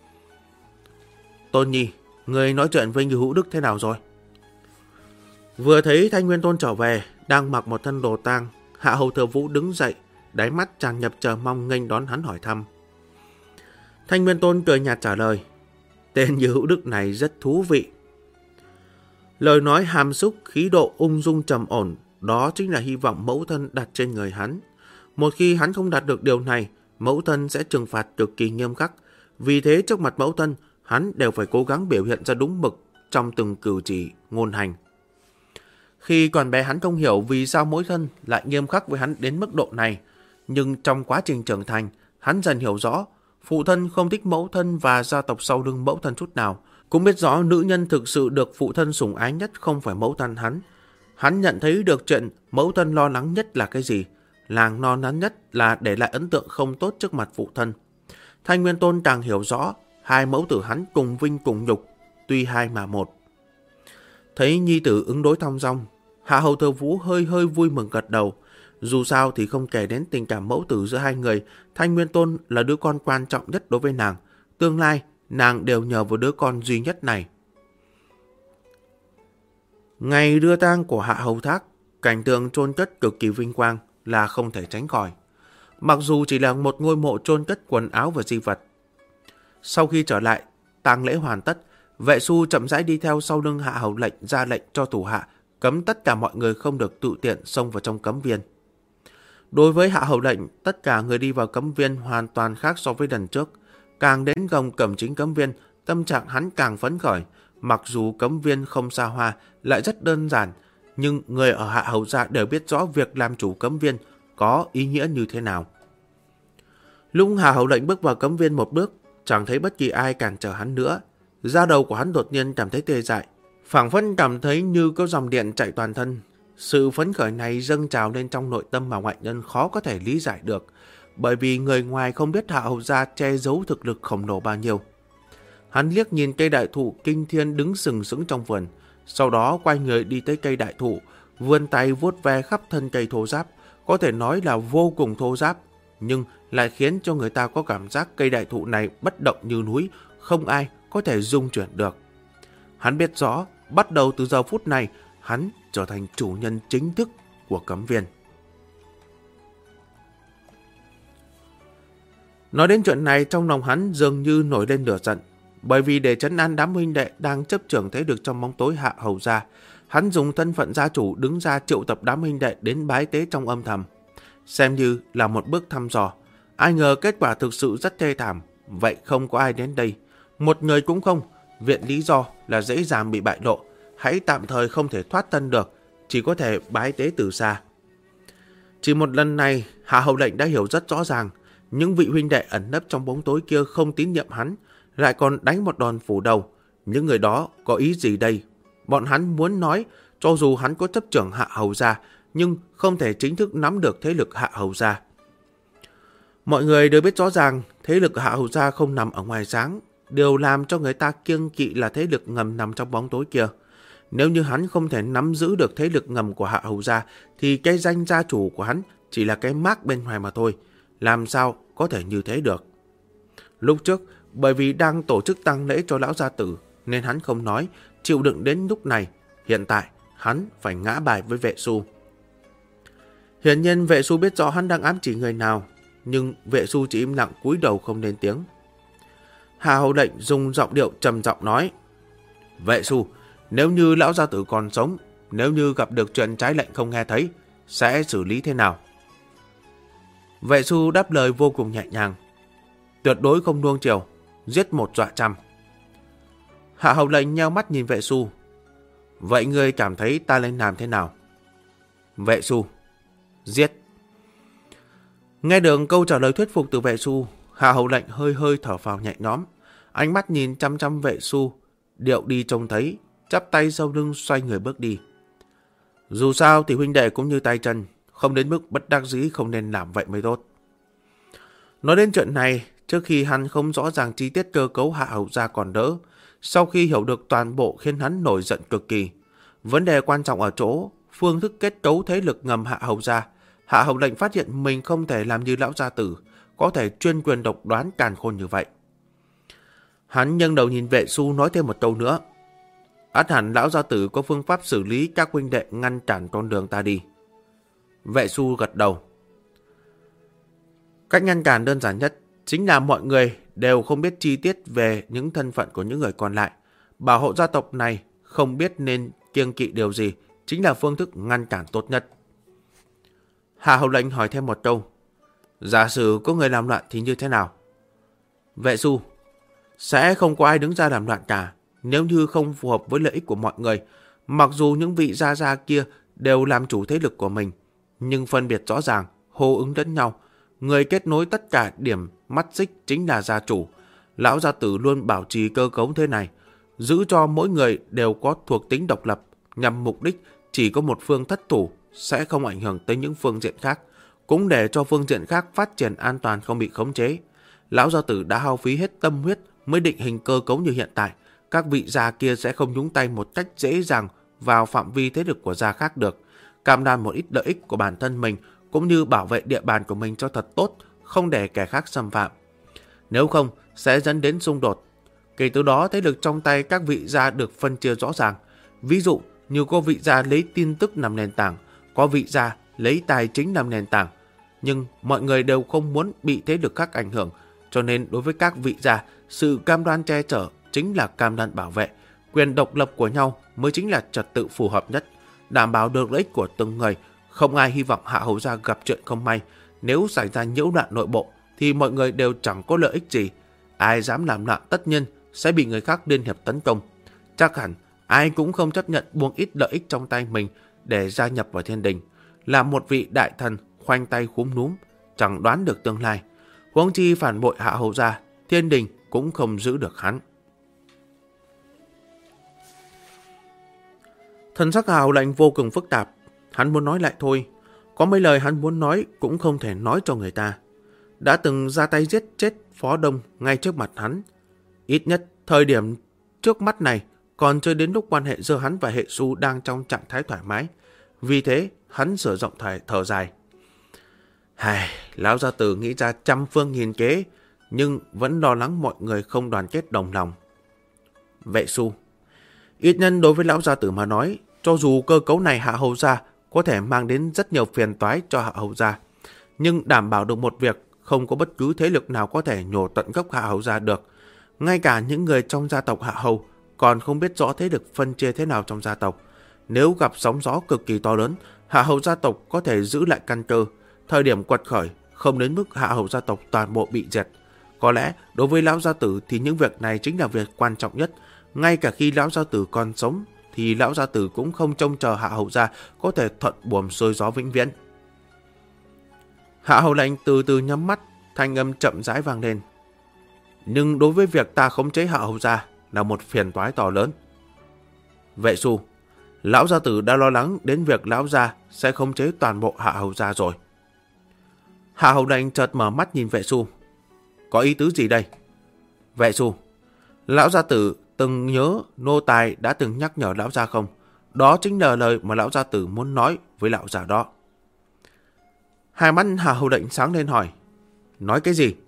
Tôn Nhi, người nói chuyện với Như Hữu Đức thế nào rồi? Vừa thấy Thanh Nguyên Tôn trở về, đang mặc một thân đồ tang, Hạ Hầu Thừa Vũ đứng dậy, đáy mắt tràn ngập chờ mong nghênh đón hắn hỏi thăm. Thanh Nguyên Tôn cười nhạt trả lời, tên Như Hữu Đức này rất thú vị. Lời nói hàm xúc, khí độ ung dung trầm ổn, đó chính là hy vọng mẫu thân đặt trên người hắn. Một khi hắn không đạt được điều này, mẫu thân sẽ trừng phạt cực kỳ nghiêm khắc. Vì thế trước mặt mẫu thân, hắn đều phải cố gắng biểu hiện ra đúng mực trong từng cử chỉ, ngôn hành. Khi còn bé hắn không hiểu vì sao mẫu thân lại nghiêm khắc với hắn đến mức độ này. Nhưng trong quá trình trưởng thành, hắn dần hiểu rõ, phụ thân không thích mẫu thân và gia tộc sau lưng mẫu thân chút nào. Cũng biết rõ nữ nhân thực sự được phụ thân sủng ái nhất không phải mẫu thân hắn. Hắn nhận thấy được chuyện mẫu thân lo lắng nhất là cái gì. Làng lo lắng nhất là để lại ấn tượng không tốt trước mặt phụ thân. Thanh Nguyên Tôn càng hiểu rõ, hai mẫu tử hắn cùng vinh cùng nhục, tuy hai mà một. Thấy nhi tử ứng đối thong dong, Hạ Hầu Thừa Vũ hơi hơi vui mừng gật đầu. Dù sao thì không kể đến tình cảm mẫu tử giữa hai người, Thanh Nguyên Tôn là đứa con quan trọng nhất đối với nàng. Tương lai, nàng đều nhờ vào đứa con duy nhất này. Ngày đưa tang của Hạ Hầu Thác, cảnh tượng chôn cất cực kỳ vinh quang là không thể tránh khỏi. Mặc dù chỉ là một ngôi mộ chôn cất quần áo và di vật. Sau khi trở lại, tang lễ hoàn tất, Vệ Xu chậm rãi đi theo sau lưng Hạ Hầu lệnh ra lệnh cho thủ hạ cấm tất cả mọi người không được tự tiện xông vào trong cấm viên. Đối với Hạ Hầu lệnh, tất cả người đi vào cấm viên hoàn toàn khác so với lần trước. Càng đến gần cổng chính cấm viên, tâm trạng hắn càng phấn khởi. Mặc dù cấm viên không xa hoa, lại rất đơn giản, nhưng người ở Hạ Hầu gia đều biết rõ việc làm chủ cấm viên có ý nghĩa như thế nào. Lúc Hạ Hầu lệnh bước vào cấm viên một bước, chẳng thấy bất kỳ ai cản trở hắn nữa. Da đầu của hắn đột nhiên cảm thấy tê dại, phảng phất cảm thấy như có dòng điện chạy toàn thân. Sự phấn khởi này dâng trào lên trong nội tâm mà ngoại nhân khó có thể lý giải được, bởi vì người ngoài không biết Hạ Hầu gia che giấu thực lực khổng lồ bao nhiêu. Hắn liếc nhìn cây đại thụ kinh thiên đứng sừng sững trong vườn, sau đó quay người đi tới cây đại thụ, vươn tay vuốt ve khắp thân cây thô ráp, có thể nói là vô cùng thô ráp, nhưng lại khiến cho người ta có cảm giác cây đại thụ này bất động như núi, không ai có thể dung chuyển được. Hắn biết rõ, bắt đầu từ giờ phút này, hắn trở thành chủ nhân chính thức của cấm viên. Nói đến chuyện này, trong lòng hắn dường như nổi lên lửa giận, bởi vì để trấn an đám huynh đệ đang chấp trưởng thế lực trong bóng tối Hạ Hầu gia, hắn dùng thân phận gia chủ đứng ra triệu tập đám huynh đệ đến bái tế trong âm thầm, xem như là một bước thăm dò. Ai ngờ kết quả thực sự rất thê thảm, vậy không có ai đến đây, một người cũng không. Viện lý do là dễ dàng bị bại lộ, hãy tạm thời không thể thoát thân được, chỉ có thể bái tế từ xa. Chỉ một lần này, Hạ Hầu lệnh đã hiểu rất rõ ràng, những vị huynh đệ ẩn nấp trong bóng tối kia không tín nhiệm hắn, lại còn đánh một đòn phủ đầu. Những người đó có ý gì đây? Bọn hắn muốn nói, cho dù hắn có chấp trưởng Hạ Hầu gia, nhưng không thể chính thức nắm được thế lực Hạ Hầu gia. Mọi người đều biết rõ ràng, thế lực Hạ Hầu gia không nằm ở ngoài sáng. Điều làm cho người ta kiêng kỵ là thế lực ngầm nằm trong bóng tối kia. Nếu như hắn không thể nắm giữ được thế lực ngầm của Hạ Hầu gia, thì cái danh gia chủ của hắn chỉ là cái mác bên ngoài mà thôi. Làm sao có thể như thế được? Lúc trước, bởi vì đang tổ chức tang lễ cho lão gia tử, nên hắn không nói, chịu đựng đến lúc này. Hiện tại, hắn phải ngã bài với Vệ Xu. Hiển nhiên Vệ Xu biết rõ hắn đang ám chỉ người nào, nhưng Vệ Xu chỉ im lặng cúi đầu không lên tiếng. Hạ Hầu lệnh dùng giọng điệu trầm giọng nói: Vệ Xu, nếu như lão gia tử còn sống, nếu như gặp được chuyện trái lệnh không nghe thấy, sẽ xử lý thế nào? Vệ Xu đáp lời vô cùng nhẹ nhàng: Tuyệt đối không nuông chiều, giết một dọa trăm. Hạ Hầu lệnh nheo mắt nhìn Vệ Xu: Vậy ngươi cảm thấy ta nên làm thế nào? Vệ Xu: Giết. Nghe được câu trả lời thuyết phục từ Vệ Xu, Hạ Hầu lệnh hơi hơi thở phào nhẹ nhõm, ánh mắt nhìn chăm chăm Vệ Xu, điệu đi trông thấy, chắp tay sau lưng xoay người bước đi. Dù sao thì huynh đệ cũng như tay chân, không đến mức bất đắc dĩ không nên làm vậy mới tốt. Nói đến chuyện này, trước khi hắn không rõ ràng chi tiết cơ cấu Hạ Hầu gia còn đỡ, sau khi hiểu được toàn bộ khiến hắn nổi giận cực kỳ. Vấn đề quan trọng ở chỗ phương thức kết cấu thế lực ngầm Hạ Hầu gia. Hạ Hầu lệnh phát hiện mình không thể làm như lão gia tử, có thể chuyên quyền độc đoán càn khôn như vậy. Hắn nghiêng đầu nhìn Vệ Xu nói thêm một câu nữa: Ắt hẳn lão gia tử có phương pháp xử lý các huynh đệ ngăn cản con đường ta đi. Vệ Xu gật đầu. Cách ngăn cản đơn giản nhất chính là mọi người đều không biết chi tiết về những thân phận của những người còn lại. Bảo hộ gia tộc này không biết nên kiêng kỵ điều gì chính là phương thức ngăn cản tốt nhất. Hạ Hầu lệnh hỏi thêm một câu: Giả sử có người làm loạn thì như thế nào? Vệ Xu: Sẽ không có ai đứng ra làm loạn cả, nếu như không phù hợp với lợi ích của mọi người. Mặc dù những vị gia kia đều làm chủ thế lực của mình, nhưng phân biệt rõ ràng, hô ứng lẫn nhau. người kết nối tất cả điểm mắt xích chính là gia chủ. Lão gia tử luôn bảo trì cơ cấu thế này, giữ cho mỗi người đều có thuộc tính độc lập, nhằm mục đích chỉ có một phương thất thủ, sẽ không ảnh hưởng tới những phương diện khác, cũng để cho phương diện khác phát triển an toàn không bị khống chế. Lão gia tử đã hao phí hết tâm huyết mới định hình cơ cấu như hiện tại. Các vị gia kia sẽ không nhúng tay một cách dễ dàng vào phạm vi thế lực của gia khác được. Cam đoan một ít lợi ích của bản thân mình cũng như bảo vệ địa bàn của mình cho thật tốt, không để kẻ khác xâm phạm. Nếu không, sẽ dẫn đến xung đột. Kể từ đó, thế lực trong tay các vị gia được phân chia rõ ràng. Ví dụ như có vị gia lấy tin tức làm nền tảng, có vị gia lấy tài chính làm nền tảng. Nhưng mọi người đều không muốn bị thế lực khác ảnh hưởng, cho nên đối với các vị gia, sự cam đoan che chở chính là cam đoan bảo vệ. Quyền độc lập của nhau mới chính là trật tự phù hợp nhất, đảm bảo được lợi ích của từng người. Không ai hy vọng Hạ Hầu gia gặp chuyện không may. Nếu xảy ra nhiễu loạn nội bộ thì mọi người đều chẳng có lợi ích gì. Ai dám làm loạn tất nhiên sẽ bị người khác liên hiệp tấn công. Chắc hẳn ai cũng không chấp nhận buông ít lợi ích trong tay mình để gia nhập vào thiên đình. Là một vị đại thần khoanh tay khúm núm, chẳng đoán được tương lai. Huống chi phản bội Hạ Hầu gia, thiên đình cũng không giữ được hắn. Thần sắc Hạ Hầu Lạnh vô cùng phức tạp. Hắn muốn nói lại thôi, có mấy lời hắn muốn nói cũng không thể nói cho người ta. Đã từng ra tay giết chết Phó Đông ngay trước mặt hắn. Ít nhất thời điểm trước mắt này còn chưa đến lúc quan hệ giữa hắn và Hệ Xu đang trong trạng thái thoải mái. Vì thế hắn sử dụng thở dài. Lão gia tử nghĩ ra trăm phương nghìn kế, nhưng vẫn lo lắng mọi người không đoàn kết đồng lòng. Vệ Xu, ít nhân đối với lão gia tử mà nói, cho dù cơ cấu này Hạ Hầu gia có thể mang đến rất nhiều phiền toái cho Hạ Hầu gia, nhưng đảm bảo được một việc, không có bất cứ thế lực nào có thể nhổ tận gốc Hạ Hầu gia được. Ngay cả những người trong gia tộc Hạ Hầu còn không biết rõ thế lực phân chia thế nào trong gia tộc. Nếu gặp sóng gió cực kỳ to lớn, Hạ Hầu gia tộc có thể giữ lại căn cơ. Thời điểm quật khởi không đến mức Hạ Hầu gia tộc toàn bộ bị diệt. Có lẽ đối với lão gia tử thì những việc này chính là việc quan trọng nhất. Ngay cả khi lão gia tử còn sống thì lão gia tử cũng không trông chờ Hạ Hầu gia có thể thuận buồm xuôi gió vĩnh viễn. Hạ Hầu Lạnh từ từ nhắm mắt, thanh âm chậm rãi vang lên. Nhưng đối với việc ta khống chế Hạ Hầu gia là một phiền toái to lớn. Vệ Xu, lão gia tử đã lo lắng đến việc lão gia sẽ khống chế toàn bộ Hạ Hầu gia rồi. Hạ Hầu Lạnh chợt mở mắt nhìn Vệ Xu. Có ý tứ gì đây? Vệ Xu, lão gia tử từng nhớ nô tài đã từng nhắc nhở lão gia không? Đó chính là lời mà lão gia tử muốn nói với lão già đó. Hai mắt Hạ Hầu Lạnh sáng lên hỏi. Nói cái gì?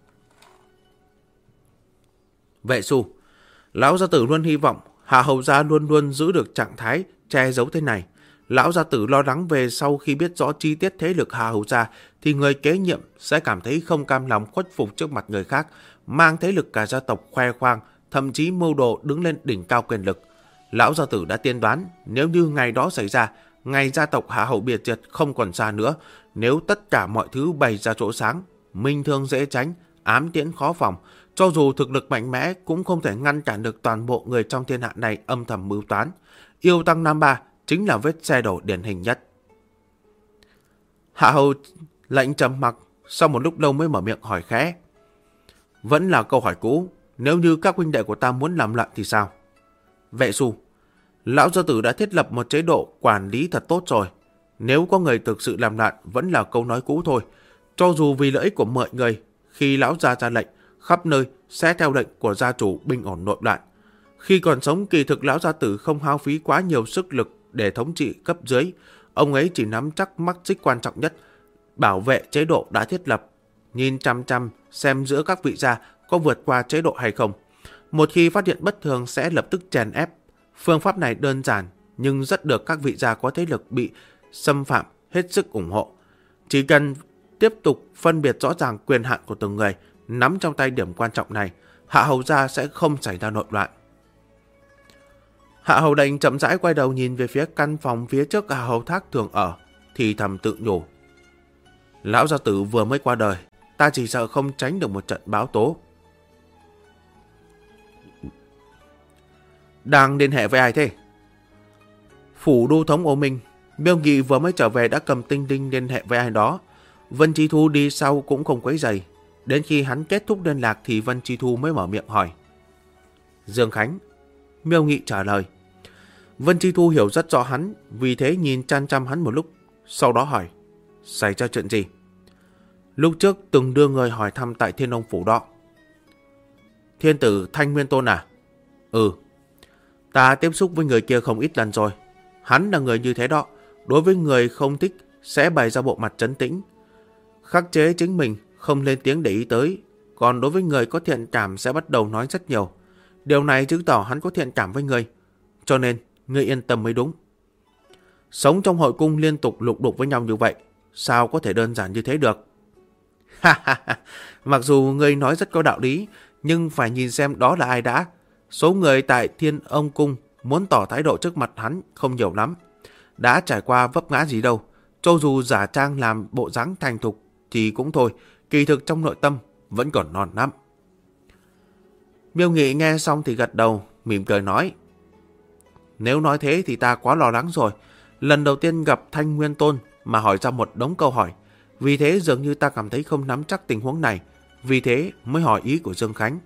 Vệ Xu, lão gia tử luôn hy vọng Hạ Hầu gia luôn luôn giữ được trạng thái che giấu thế này. Lão gia tử lo lắng về sau khi biết rõ chi tiết thế lực Hạ Hầu gia thì người kế nhiệm sẽ cảm thấy không cam lòng khuất phục trước mặt người khác, mang thế lực cả gia tộc khoe khoang, thậm chí mưu đồ đứng lên đỉnh cao quyền lực. Lão gia tử đã tiên đoán nếu như ngày đó xảy ra, ngày gia tộc Hạ Hầu biệt diệt không còn xa nữa, nếu tất cả mọi thứ bày ra chỗ sáng, minh thương dễ tránh, ám tiễn khó phòng, cho dù thực lực mạnh mẽ cũng không thể ngăn cản được toàn bộ người trong thiên hạ này âm thầm mưu toán. Yêu Tăng Nam Ba chính là vết xe đổ điển hình nhất. Hạ Hầu Lạnh trầm mặc, sau một lúc lâu mới mở miệng hỏi khẽ. Vẫn là câu hỏi cũ, nếu như các huynh đệ của ta muốn làm loạn thì sao? Vệ Xu, lão gia tử đã thiết lập một chế độ quản lý thật tốt rồi. Nếu có người thực sự làm loạn vẫn là câu nói cũ thôi. Cho dù vì lợi ích của mọi người, khi lão gia ra lệnh, khắp nơi sẽ theo lệnh của gia chủ bình ổn nội loạn. Khi còn sống, kỳ thực lão gia tử không hao phí quá nhiều sức lực để thống trị cấp dưới. Ông ấy chỉ nắm chắc mắc xích quan trọng nhất, bảo vệ chế độ đã thiết lập, nhìn chăm chăm xem giữa các vị gia có vượt qua chế độ hay không. Một khi phát hiện bất thường sẽ lập tức chèn ép. Phương pháp này đơn giản nhưng rất được các vị gia có thế lực bị xâm phạm hết sức ủng hộ. Chỉ cần tiếp tục phân biệt rõ ràng quyền hạn của từng người, nắm trong tay điểm quan trọng này, Hạ Hầu gia sẽ không xảy ra nội loạn. Hạ Hầu Lạnh chậm rãi quay đầu nhìn về phía căn phòng phía trước Hạ Hầu Thác thường ở, thì thầm tự nhủ. Lão gia tử vừa mới qua đời, ta chỉ sợ không tránh được một trận báo tố. Đang liên hệ với ai thế? Phủ đô thống Ô Minh, Miêu Nghị vừa mới trở về đã cầm tinh đinh liên hệ với ai đó. Vân Chi Thu đi sau cũng không quấy rầy. Đến khi hắn kết thúc liên lạc thì Vân Chi Thu mới mở miệng hỏi. Dương Khánh. Miêu Nghị trả lời. Vân Chi Thu hiểu rất rõ hắn, vì thế nhìn chăm chăm hắn một lúc, sau đó hỏi. Xảy ra chuyện gì? Lúc trước từng đưa người hỏi thăm tại Thiên Ông Phủ đó. Thiên tử Thanh Nguyên Tôn à? Ừ. Ta tiếp xúc với người kia không ít lần rồi. Hắn là người như thế đó. Đối với người không thích sẽ bày ra bộ mặt trấn tĩnh, khắc chế chính mình, không lên tiếng để ý tới. Còn đối với người có thiện cảm sẽ bắt đầu nói rất nhiều. Điều này chứng tỏ hắn có thiện cảm với người. Cho nên, ngươi yên tâm mới đúng. Sống trong hội cung liên tục lục đục với nhau như vậy, sao có thể đơn giản như thế được? Ha ha ha, mặc dù ngươi nói rất có đạo lý, nhưng phải nhìn xem đó là ai đã. Số người tại Thiên Ông Cung muốn tỏ thái độ trước mặt hắn không nhiều lắm. Đã trải qua vấp ngã gì đâu. Cho dù giả trang làm bộ dáng thành thục thì cũng thôi, kỳ thực trong nội tâm vẫn còn non lắm. Miêu Nghị nghe xong thì gật đầu, mỉm cười nói. Nếu nói thế thì ta quá lo lắng rồi. Lần đầu tiên gặp Thanh Nguyên Tôn mà hỏi ra một đống câu hỏi. Vì thế dường như ta cảm thấy không nắm chắc tình huống này. Vì thế mới hỏi ý của Dương Khánh.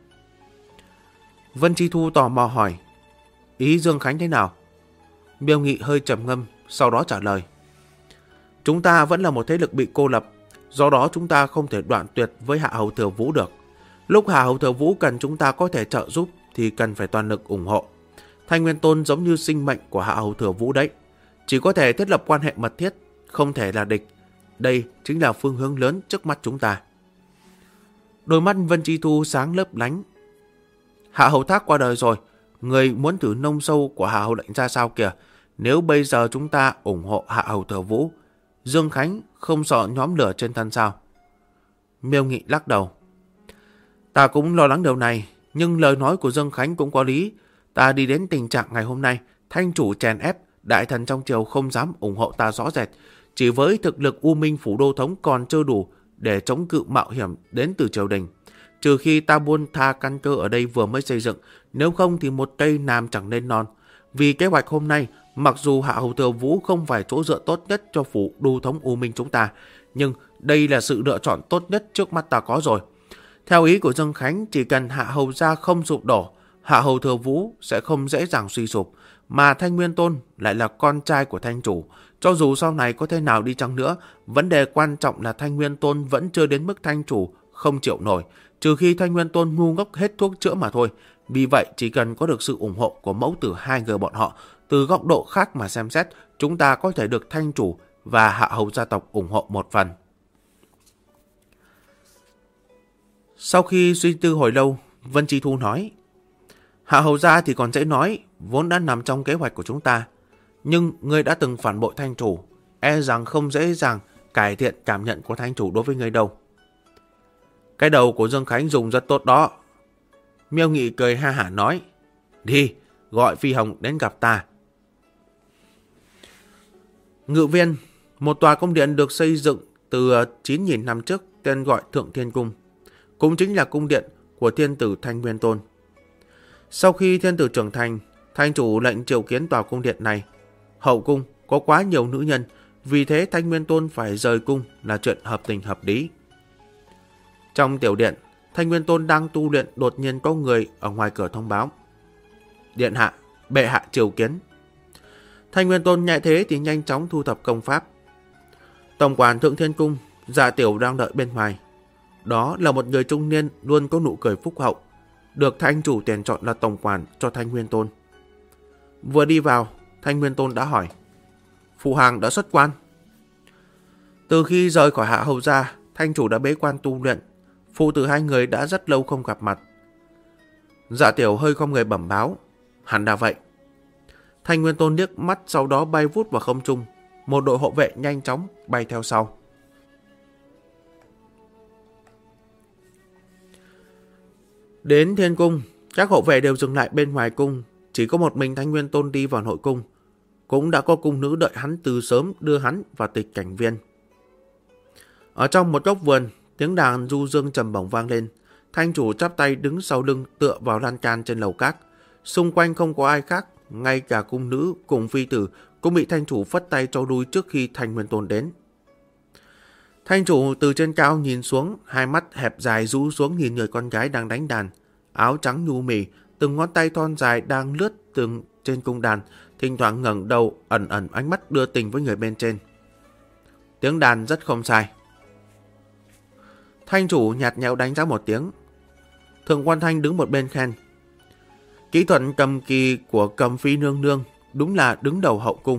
Vân Chi Thu tò mò hỏi. Ý Dương Khánh thế nào? Miêu Nghị hơi trầm ngâm, sau đó trả lời. Chúng ta vẫn là một thế lực bị cô lập. Do đó chúng ta không thể đoạn tuyệt với Hạ Hầu Thừa Vũ được. Lúc Hạ Hầu Thừa Vũ cần chúng ta có thể trợ giúp thì cần phải toàn lực ủng hộ. Thanh Nguyên Tôn giống như sinh mệnh của Hạ Hầu Thừa Vũ đấy. Chỉ có thể thiết lập quan hệ mật thiết, không thể là địch. Đây chính là phương hướng lớn trước mắt chúng ta. Đôi mắt Vân Chi Thu sáng lấp lánh. Hạ Hầu Thác qua đời rồi. Người muốn thử nông sâu của Hạ Hầu lệnh ra sao kìa. Nếu bây giờ chúng ta ủng hộ Hạ Hầu Thừa Vũ, Dương Khánh không sợ nhóm lửa trên thân sao? Miêu Nghị lắc đầu. Ta cũng lo lắng điều này, nhưng lời nói của Dương Khánh cũng có lý. Ta đi đến tình trạng ngày hôm nay, thanh chủ chèn ép, đại thần trong triều không dám ủng hộ ta rõ rệt. Chỉ với thực lực U Minh Phủ Đô Thống còn chưa đủ để chống cự mạo hiểm đến từ triều đình. Trừ khi ta buông tha căn cơ ở đây vừa mới xây dựng, nếu không thì một cây nam chẳng nên non. Vì kế hoạch hôm nay, mặc dù Hạ Hầu Thừa Vũ không phải chỗ dựa tốt nhất cho Phủ Đô Thống U Minh chúng ta, nhưng đây là sự lựa chọn tốt nhất trước mắt ta có rồi. Theo ý của Dương Khánh, chỉ cần Hạ Hầu gia không sụp đổ, Hạ Hầu Thừa Vũ sẽ không dễ dàng suy sụp, mà Thanh Nguyên Tôn lại là con trai của Thanh chủ. Cho dù sau này có thế nào đi chăng nữa, vấn đề quan trọng là Thanh Nguyên Tôn vẫn chưa đến mức Thanh chủ không chịu nổi, trừ khi Thanh Nguyên Tôn ngu ngốc hết thuốc chữa mà thôi. Vì vậy, chỉ cần có được sự ủng hộ của mẫu tử hai người bọn họ, từ góc độ khác mà xem xét, chúng ta có thể được Thanh chủ và Hạ Hầu gia tộc ủng hộ một phần. Sau khi suy tư hồi lâu, Vân Chi Thu nói. Hạ Hầu gia thì còn dễ nói, vốn đã nằm trong kế hoạch của chúng ta. Nhưng ngươi đã từng phản bội Thanh chủ, e rằng không dễ dàng cải thiện cảm nhận của Thanh chủ đối với ngươi đâu. Cái đầu của Dương Khánh dùng rất tốt đó. Miêu Nghị cười ha hả nói. Đi, gọi Phi Hồng đến gặp ta. Ngự viên, một tòa cung điện được xây dựng từ 9.000 năm trước, tên gọi Thượng Thiên Cung. Cũng chính là cung điện của thiên tử Thanh Nguyên Tôn. Sau khi thiên tử trưởng thành, Thanh chủ lệnh triệu kiến tòa cung điện này. Hậu cung có quá nhiều nữ nhân, vì thế Thanh Nguyên Tôn phải rời cung là chuyện hợp tình hợp lý. Trong tiểu điện, Thanh Nguyên Tôn đang tu luyện, đột nhiên có người ở ngoài cửa thông báo. Điện hạ, bệ hạ triều kiến. Thanh Nguyên Tôn nhạy thế thì nhanh chóng thu thập công pháp. Tổng quản Thượng Thiên Cung, Dạ Tiểu đang đợi bên ngoài. Đó là một người trung niên luôn có nụ cười phúc hậu, được Thanh chủ tuyển chọn là tổng quản cho Thanh Nguyên Tôn. Vừa đi vào, Thanh Nguyên Tôn đã hỏi. Phụ hoàng đã xuất quan. Từ khi rời khỏi Hạ Hầu gia, Thanh chủ đã bế quan tu luyện. Phụ tử hai người đã rất lâu không gặp mặt. Dạ Tiểu hơi không người bẩm báo. Hẳn là vậy. Thanh Nguyên Tôn liếc mắt, sau đó bay vút vào không trung. Một đội hộ vệ nhanh chóng bay theo sau. Đến Thiên Cung, các hộ vệ đều dừng lại bên ngoài cung. Chỉ có một mình Thanh Nguyên Tôn đi vào nội cung. Cũng đã có cung nữ đợi hắn từ sớm đưa hắn vào tịch cảnh viên. Ở trong một góc vườn, tiếng đàn du dương trầm bổng vang lên. Thanh chủ chắp tay đứng sau lưng tựa vào lan can trên lầu các. Xung quanh không có ai khác, ngay cả cung nữ cùng phi tử cũng bị thanh chủ phất tay cho lui trước khi Thanh Nguyên Tôn đến. Thanh chủ từ trên cao nhìn xuống, hai mắt hẹp dài rũ xuống nhìn người con gái đang đánh đàn. Áo trắng nhu mì, từng ngón tay thon dài đang lướt từng trên cung đàn, thỉnh thoảng ngẩng đầu ẩn ẩn ánh mắt đưa tình với người bên trên. Tiếng đàn rất không sai. Thanh chủ nhạt nhẽo đánh giá một tiếng. Thượng quan Thanh đứng một bên khen. Kỹ thuật cầm kỳ của Cầm Phi nương nương đúng là đứng đầu hậu cung.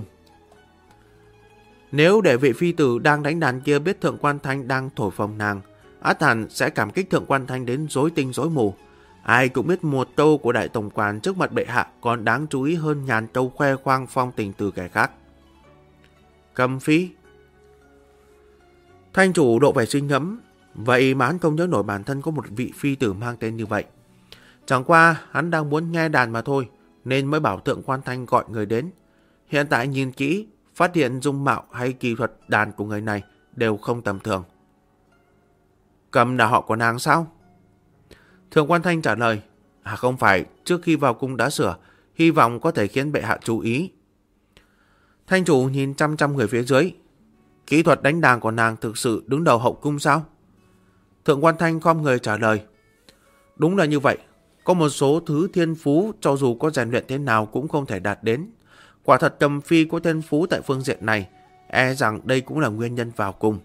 Nếu để vị phi tử đang đánh đàn kia biết Thượng quan Thanh đang thổi phồng nàng, ắt hẳn sẽ cảm kích Thượng quan Thanh đến rối tinh rối mù. Ai cũng biết một câu của đại tổng quản trước mặt bệ hạ còn đáng chú ý hơn ngàn câu khoe khoang phong tình từ kẻ khác. Cầm Phi. Thanh chủ độ vẻ suy ngẫm. Vậy mà hắn không nhớ nổi bản thân có một vị phi tử mang tên như vậy. Chẳng qua hắn đang muốn nghe đàn mà thôi, nên mới bảo Thượng quan Thanh gọi người đến. Hiện tại nhìn kỹ, phát hiện dung mạo hay kỹ thuật đàn của người này đều không tầm thường. Cầm là họ của nàng sao? Thượng quan Thanh trả lời. Không phải, trước khi vào cung đã sửa, hy vọng có thể khiến bệ hạ chú ý. Thanh chủ nhìn chăm chăm người phía dưới. Kỹ thuật đánh đàn của nàng thực sự đứng đầu hậu cung sao? Thượng quan Thanh khom người trả lời. Đúng là như vậy, có một số thứ thiên phú cho dù có rèn luyện thế nào cũng không thể đạt đến. Quả thật Cầm Phi có thiên phú tại phương diện này, e rằng đây cũng là nguyên nhân vào cung.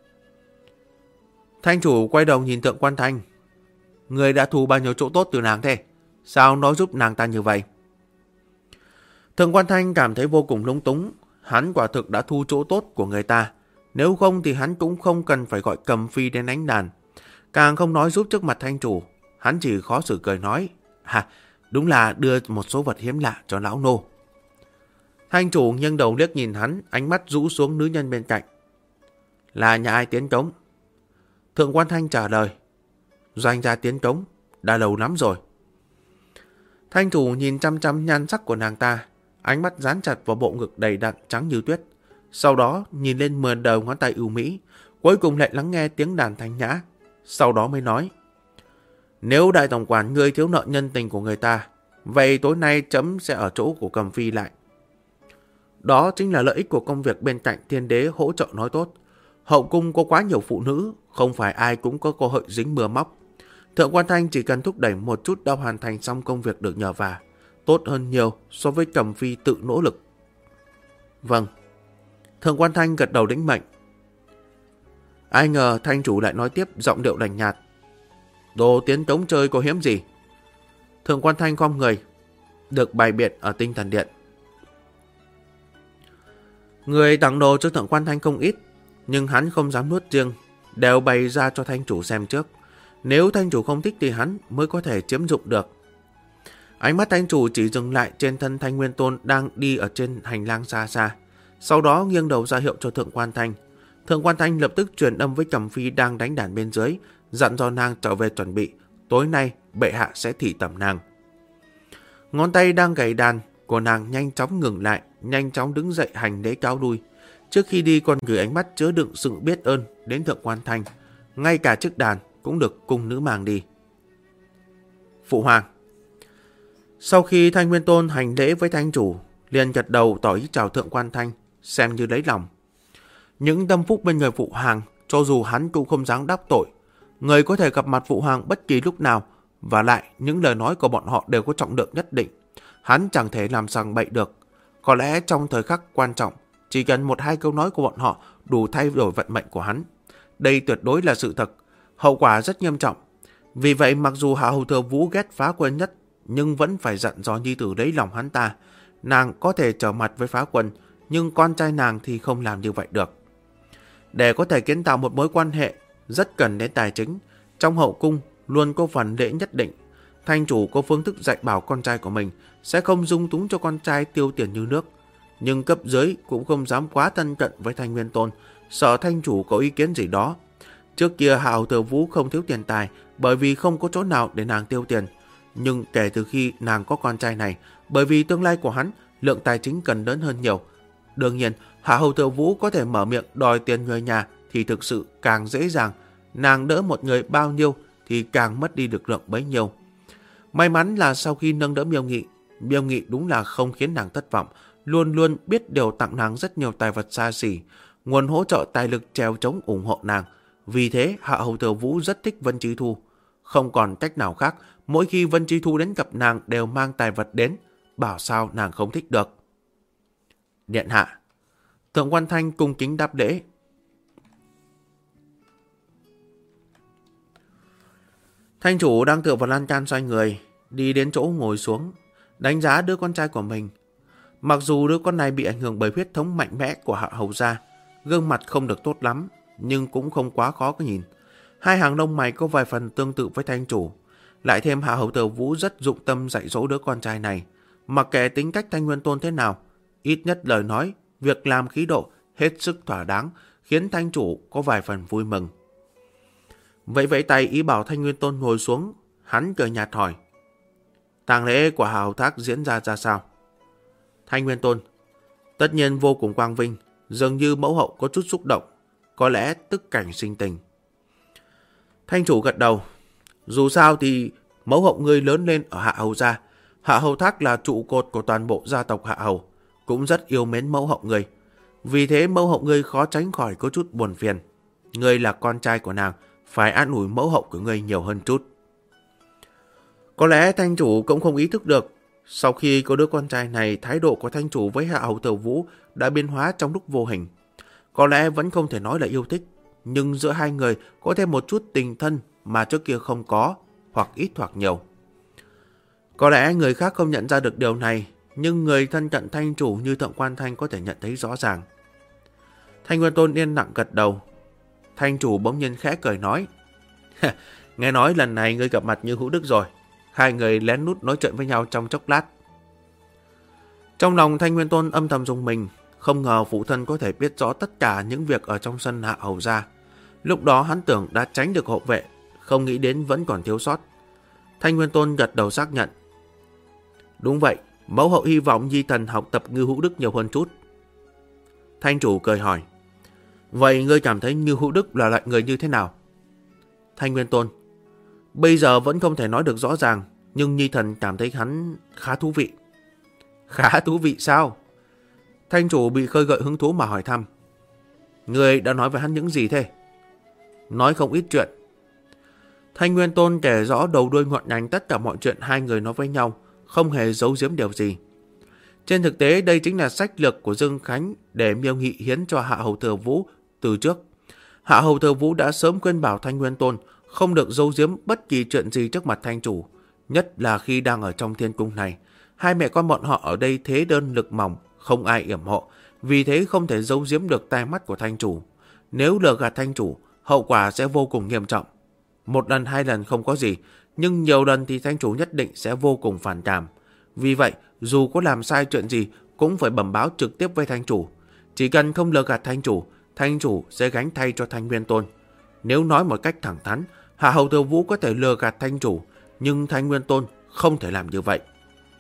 Thanh chủ quay đầu nhìn Thượng quan Thanh. Người đã thu bao nhiêu chỗ tốt từ nàng thế? Sao nói giúp nàng ta như vậy? Thượng quan Thanh cảm thấy vô cùng lúng túng. Hắn quả thực đã thu chỗ tốt của người ta. Nếu không thì hắn cũng không cần phải gọi Cầm Phi đến đánh đàn. Càng không nói giúp trước mặt Thanh chủ. Hắn chỉ khó xử cười nói. Đúng là đưa một số vật hiếm lạ cho lão nô. Thanh chủ nghiêng đầu liếc nhìn hắn, ánh mắt rũ xuống nữ nhân bên cạnh. Là nhà ai tiến cống? Thượng quan Thanh trả lời. Doanh gia tiến cống, đã lâu lắm rồi. Thanh chủ nhìn chăm chăm nhan sắc của nàng ta, ánh mắt dán chặt vào bộ ngực đầy đặn trắng như tuyết. Sau đó nhìn lên mượn đầu ngón tay ưu mỹ, cuối cùng lại lắng nghe tiếng đàn thanh nhã. Sau đó mới nói. Nếu đại tổng quản ngươi thiếu nợ nhân tình của người ta, vậy tối nay chấm sẽ ở chỗ của Cầm Phi lại. Đó chính là lợi ích của công việc bên cạnh thiên đế hỗ trợ nói tốt. Hậu cung có quá nhiều phụ nữ, không phải ai cũng có cơ hội dính mưa móc. Thượng quan Thanh chỉ cần thúc đẩy một chút đã hoàn thành xong công việc được nhờ vả, tốt hơn nhiều so với Cầm Phi tự nỗ lực. Vâng. Thượng quan Thanh gật đầu lĩnh mệnh. Ai ngờ Thanh chủ lại nói tiếp giọng điệu lạnh nhạt. Đồ tiến cống chơi có hiếm gì? Thượng quan Thanh khom người. Được bày biện ở Tinh Thần Điện. Người tặng đồ cho Thượng quan Thanh không ít, nhưng hắn không dám nuốt riêng, đều bày ra cho Thanh chủ xem trước. Nếu Thanh chủ không thích thì hắn mới có thể chiếm dụng được. Ánh mắt Thanh chủ chỉ dừng lại trên thân Thanh Nguyên Tôn đang đi ở trên hành lang xa xa. Sau đó nghiêng đầu ra hiệu cho Thượng quan Thanh. Thượng quan Thanh lập tức truyền âm với Cầm Phi đang đánh đàn bên dưới, dặn dò nàng trở về chuẩn bị. Tối nay bệ hạ sẽ thị tẩm nàng. Ngón tay đang gảy đàn của nàng nhanh chóng ngừng lại, nhanh chóng đứng dậy hành lễ cáo lui. Trước khi đi còn gửi ánh mắt chứa đựng sự biết ơn đến Thượng quan Thanh. Ngay cả chiếc đàn cũng được cung nữ mang đi. Phụ hoàng. Sau khi Thanh Nguyên Tôn hành lễ với Thanh chủ, liền gật đầu tỏ ý chào Thượng quan Thanh, xem như lấy lòng. Những tâm phúc bên người phụ hoàng, cho dù hắn cũng không dám đáp tội. Người có thể gặp mặt phụ hoàng bất kỳ lúc nào, và lại những lời nói của bọn họ đều có trọng lượng nhất định. Hắn chẳng thể làm sằng bậy được. Có lẽ trong thời khắc quan trọng, chỉ cần một hai câu nói của bọn họ đủ thay đổi vận mệnh của hắn. Đây tuyệt đối là sự thật, hậu quả rất nghiêm trọng. Vì vậy mặc dù Hạ Hầu Thừa Vũ ghét Phá Quân nhất, nhưng vẫn phải dặn dò nhi tử lấy lòng hắn ta. Nàng có thể trở mặt với Phá Quân, nhưng con trai nàng thì không làm như vậy được. Để có thể kiến tạo một mối quan hệ rất cần đến tài chính, trong hậu cung luôn có phần lễ nhất định. Thanh chủ có phương thức dạy bảo con trai của mình, sẽ không dung túng cho con trai tiêu tiền như nước. Nhưng cấp dưới cũng không dám quá thân cận với Thanh Nguyên Tôn, sợ Thanh chủ có ý kiến gì đó. Trước kia Hạ Hầu Thừa Vũ không thiếu tiền tài, bởi vì không có chỗ nào để nàng tiêu tiền. Nhưng kể từ khi nàng có con trai này, bởi vì tương lai của hắn, lượng tài chính cần lớn hơn nhiều. Đương nhiên, Hạ Hầu Thừa Vũ có thể mở miệng đòi tiền người nhà thì thực sự càng dễ dàng. Nàng đỡ một người bao nhiêu thì càng mất đi lực lượng bấy nhiêu. May mắn là sau khi nâng đỡ Miêu Nghị đúng là không khiến nàng thất vọng, luôn luôn biết điều tặng nàng rất nhiều tài vật xa xỉ. nguồn hỗ trợ tài lực trèo trống ủng hộ nàng. Vì thế Hạ Hầu Thừa Vũ rất thích Vân Chi Thu. Không còn cách nào khác, mỗi khi Vân Chi Thu đến gặp nàng đều mang tài vật đến, bảo sao nàng không thích được. Điện hạ. Thượng Quan Thanh cung kính đáp lễ. Thanh chủ đang tựa vào lan can xoay người, đi đến chỗ ngồi xuống, đánh giá đứa con trai của mình. Mặc dù đứa con này bị ảnh hưởng bởi huyết thống mạnh mẽ của Hạ Hầu gia, gương mặt không được tốt lắm, nhưng cũng không quá khó có nhìn. Hai hàng lông mày có vài phần tương tự với thanh chủ. Lại thêm Hạ Hầu Thừa Vũ rất dụng tâm dạy dỗ đứa con trai này. Mặc kệ tính cách Thanh Nguyên Tôn thế nào, ít nhất lời nói, việc làm khí độ hết sức thỏa đáng, khiến thanh chủ có vài phần vui mừng. Vẫy tay ý bảo Thanh Nguyên Tôn ngồi xuống, hắn cười nhạt hỏi: tang lễ của Hạ Hầu Thác diễn ra ra sao? Thanh Nguyên Tôn: tất nhiên vô cùng quang vinh, dường như mẫu hậu có chút xúc động, có lẽ tức cảnh sinh tình. Thanh chủ gật đầu: dù sao thì mẫu hậu ngươi lớn lên ở Hạ Hầu gia, Hạ Hầu Thác là trụ cột của toàn bộ gia tộc Hạ Hầu, cũng rất yêu mến mẫu hậu ngươi. Vì thế mẫu hậu ngươi khó tránh khỏi có chút buồn phiền. Ngươi là con trai của nàng, phải an ủi mẫu hậu của ngươi nhiều hơn chút. Có lẽ thanh chủ cũng không ý thức được, sau khi có đứa con trai này, thái độ của thanh chủ với Hạ Hầu Thừa Vũ đã biến hóa trong lúc vô hình. Có lẽ vẫn không thể nói là yêu thích, nhưng giữa hai người có thêm một chút tình thân mà trước kia không có, hoặc ít hoặc nhiều. Có lẽ người khác không nhận ra được điều này, nhưng người thân cận thanh chủ như Thượng Quan Thanh có thể nhận thấy rõ ràng. Thanh Nguyên Tôn yên lặng gật đầu. Thanh chủ bỗng nhiên khẽ cười nói: nghe nói lần này ngươi gặp mặt Như Hữu Đức rồi. Hai người lén lút nói chuyện với nhau trong chốc lát. Trong lòng Thanh Nguyên Tôn âm thầm rùng mình, không ngờ phụ thân có thể biết rõ tất cả những việc ở trong sân Hạ Hầu gia. Lúc đó hắn tưởng đã tránh được hộ vệ, không nghĩ đến vẫn còn thiếu sót. Thanh Nguyên Tôn gật đầu xác nhận: đúng vậy, mẫu hậu hy vọng nhi thần học tập Như Hữu Đức nhiều hơn chút. Thanh chủ cười hỏi: vậy ngươi cảm thấy Như Hữu Đức là loại người như thế nào? Thanh Nguyên Tôn: bây giờ vẫn không thể nói được rõ ràng, nhưng nhi thần cảm thấy hắn khá thú vị. Khá thú vị sao? Thanh chủ bị khơi gợi hứng thú mà hỏi thăm: ngươi đã nói với hắn những gì thế? Nói không ít chuyện. Thanh Nguyên Tôn kể rõ đầu đuôi ngọn ngành tất cả mọi chuyện hai người nói với nhau, không hề giấu giếm điều gì. Trên thực tế đây chính là sách lược của Dương Khánh để Miêu Nghị hiến cho Hạ Hầu Thừa Vũ từ trước. Hạ Hầu Thừa Vũ đã sớm khuyên bảo Thanh Nguyên Tôn không được giấu giếm bất kỳ chuyện gì trước mặt thanh chủ, nhất là khi đang ở trong thiên cung này. Hai mẹ con bọn họ ở đây thế đơn lực mỏng, không ai yểm hộ, vì thế không thể giấu giếm được tai mắt của thanh chủ. Nếu lừa gạt thanh chủ, hậu quả sẽ vô cùng nghiêm trọng. Một lần hai lần không có gì, nhưng nhiều lần thì thanh chủ nhất định sẽ vô cùng phản cảm. Vì vậy, dù có làm sai chuyện gì cũng phải bẩm báo trực tiếp với thanh chủ. Chỉ cần không lừa gạt thanh chủ sẽ gánh thay cho Thanh Nguyên Tôn. Nếu nói một cách thẳng thắn, Hạ Hầu Thừa Vũ có thể lừa gạt thanh chủ, nhưng Thanh Nguyên Tôn không thể làm như vậy.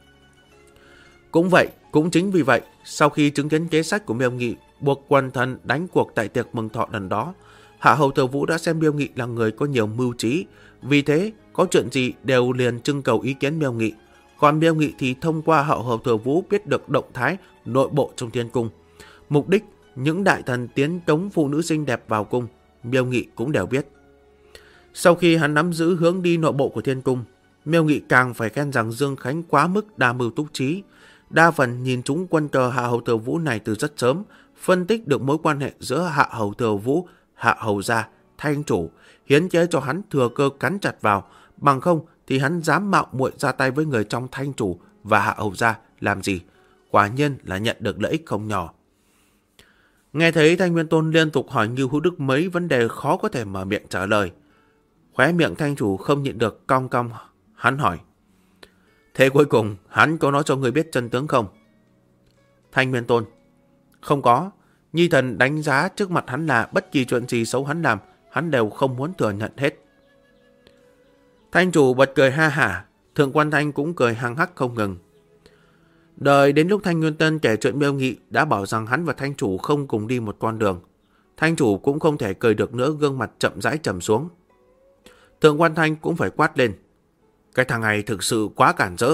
Cũng chính vì vậy, sau khi chứng kiến kế sách của Miêu Nghị buộc quần thần đánh cuộc tại tiệc mừng thọ lần đó, Hạ Hầu Thừa Vũ đã xem Miêu Nghị là người có nhiều mưu trí, vì thế có chuyện gì đều liền trưng cầu ý kiến Miêu Nghị. Còn Miêu Nghị thì thông qua Hạ Hầu Thừa Vũ biết được động thái nội bộ trong thiên cung. Mục đích những đại thần tiến cống phụ nữ xinh đẹp vào cung, Miêu Nghị cũng đều biết. Sau khi hắn nắm giữ hướng đi nội bộ của thiên cung, Miêu Nghị càng phải khen rằng Dương Khánh quá mức đa mưu túc trí. Đa phần nhìn trúng quân cờ Hạ Hầu Thừa Vũ này từ rất sớm, phân tích được mối quan hệ giữa Hạ Hầu Thừa Vũ, Hạ Hầu gia, thanh chủ, hiến chế cho hắn thừa cơ cắn chặt vào, bằng không thì hắn dám mạo muội ra tay với người trong thanh chủ và Hạ Hầu gia làm gì? Quả nhiên là nhận được lợi ích không nhỏ. Nghe thấy Thanh Nguyên Tôn liên tục hỏi Như Hữu Đức mấy vấn đề khó có thể mở miệng trả lời, khóe miệng thanh chủ không nhịn được cong cong. Hắn hỏi: thế cuối cùng hắn có nói cho người biết chân tướng không? Thanh Nguyên Tôn: không có. Nhi thần đánh giá trước mặt hắn là bất kỳ chuyện gì xấu hắn làm, hắn đều không muốn thừa nhận hết. Thanh chủ bật cười ha hả, Thượng Quan Thanh cũng cười hăng hắc không ngừng. Đợi đến lúc Thanh Nguyên Tôn kể chuyện Miêu Nghị đã bảo rằng hắn và thanh chủ không cùng đi một con đường, thanh chủ cũng không thể cười được nữa, gương mặt chậm rãi trầm xuống. Thượng Quan Thanh cũng phải quát lên: cái thằng này thực sự quá cản rỡ.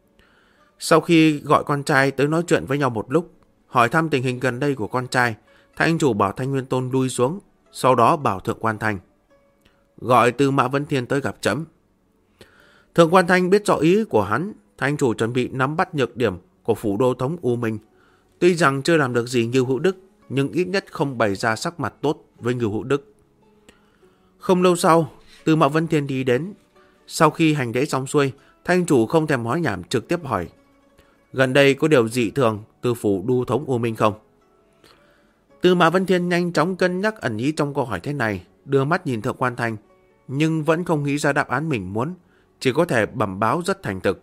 Sau khi gọi con trai tới nói chuyện với nhau một lúc, hỏi thăm tình hình gần đây của con trai, Thanh chủ bảo Thanh Nguyên Tôn lui xuống, sau đó bảo Thượng Quan Thanh gọi Tư Mã Vấn Thiên tới gặp trẫm. Thượng Quan Thanh biết rõ ý của hắn, Thanh chủ chuẩn bị nắm bắt nhược điểm của phủ đô thống U Minh. Tuy rằng chưa làm được gì Ngưu Hữu Đức, nhưng ít nhất không bày ra sắc mặt tốt với Ngưu Hữu Đức. Không lâu sau, Tư Mã Vấn Thiên đi đến. Sau khi hành lễ xong xuôi, Thanh chủ không thèm nói nhảm trực tiếp hỏi: gần đây có điều dị thường từ phủ đô thống U Minh không? Tư Mã Vấn Thiên nhanh chóng cân nhắc ẩn ý trong câu hỏi thế này, đưa mắt nhìn Thượng Quan Thanh, nhưng vẫn không nghĩ ra đáp án mình muốn, chỉ có thể bẩm báo rất thành thực.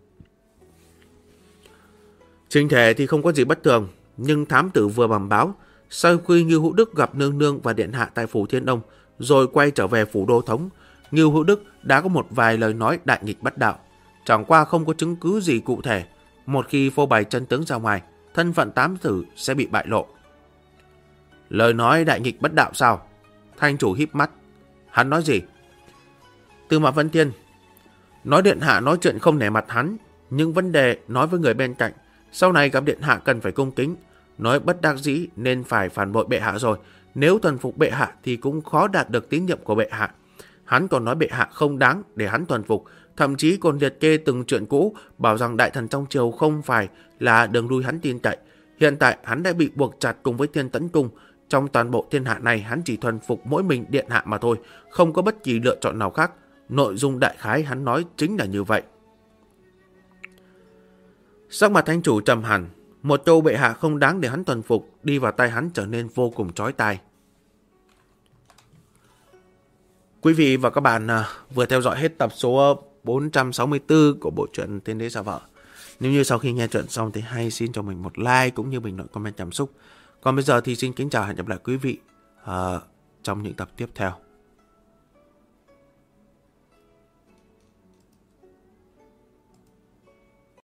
Trình thể thì không có gì bất thường, nhưng thám tử vừa bẩm báo, sau khi Ngưu Hữu Đức gặp nương nương và điện hạ tại phủ Thiên Đông, rồi quay trở về phủ đô thống, Ngưu Hữu Đức đã có một vài lời nói đại nghịch bất đạo, chẳng qua không có chứng cứ gì cụ thể. Một khi phô bày chân tướng ra ngoài, thân phận thám tử sẽ bị bại lộ. Lời nói đại nghịch bất đạo sao? Thanh chủ híp mắt. Hắn nói gì? Tư Mã Vấn Thiên: nói điện hạ nói chuyện không nể mặt hắn, nhưng vấn đề nói với người bên cạnh, sau này gặp điện hạ cần phải cung kính. Nói bất đắc dĩ nên phải phản bội bệ hạ rồi, nếu thuần phục bệ hạ thì cũng khó đạt được tín nhiệm của bệ hạ. Hắn còn nói bệ hạ không đáng để hắn thuần phục, thậm chí còn liệt kê từng chuyện cũ, bảo rằng đại thần trong triều không phải là đường lui hắn tin cậy. Hiện tại hắn đã bị buộc chặt cùng với Thiên Tấn Cung. Trong toàn bộ thiên hạ này, hắn chỉ thuần phục mỗi mình điện hạ mà thôi, không có bất kỳ lựa chọn nào khác. Nội dung đại khái hắn nói chính là như vậy. Sắc mặt Thanh chủ trầm hẳn, một câu bệ hạ không đáng để hắn thuần phục đi vào tay hắn trở nên vô cùng chói tai. Quý vị và các bạn vừa theo dõi hết tập số 464 của bộ truyện Tiên Đế Giả Vợ. Nếu như sau khi nghe chuyện xong thì hãy xin cho mình một like cũng như bình luận comment cảm xúc. Còn bây giờ thì xin kính chào, hẹn gặp lại quý vị trong những tập tiếp theo.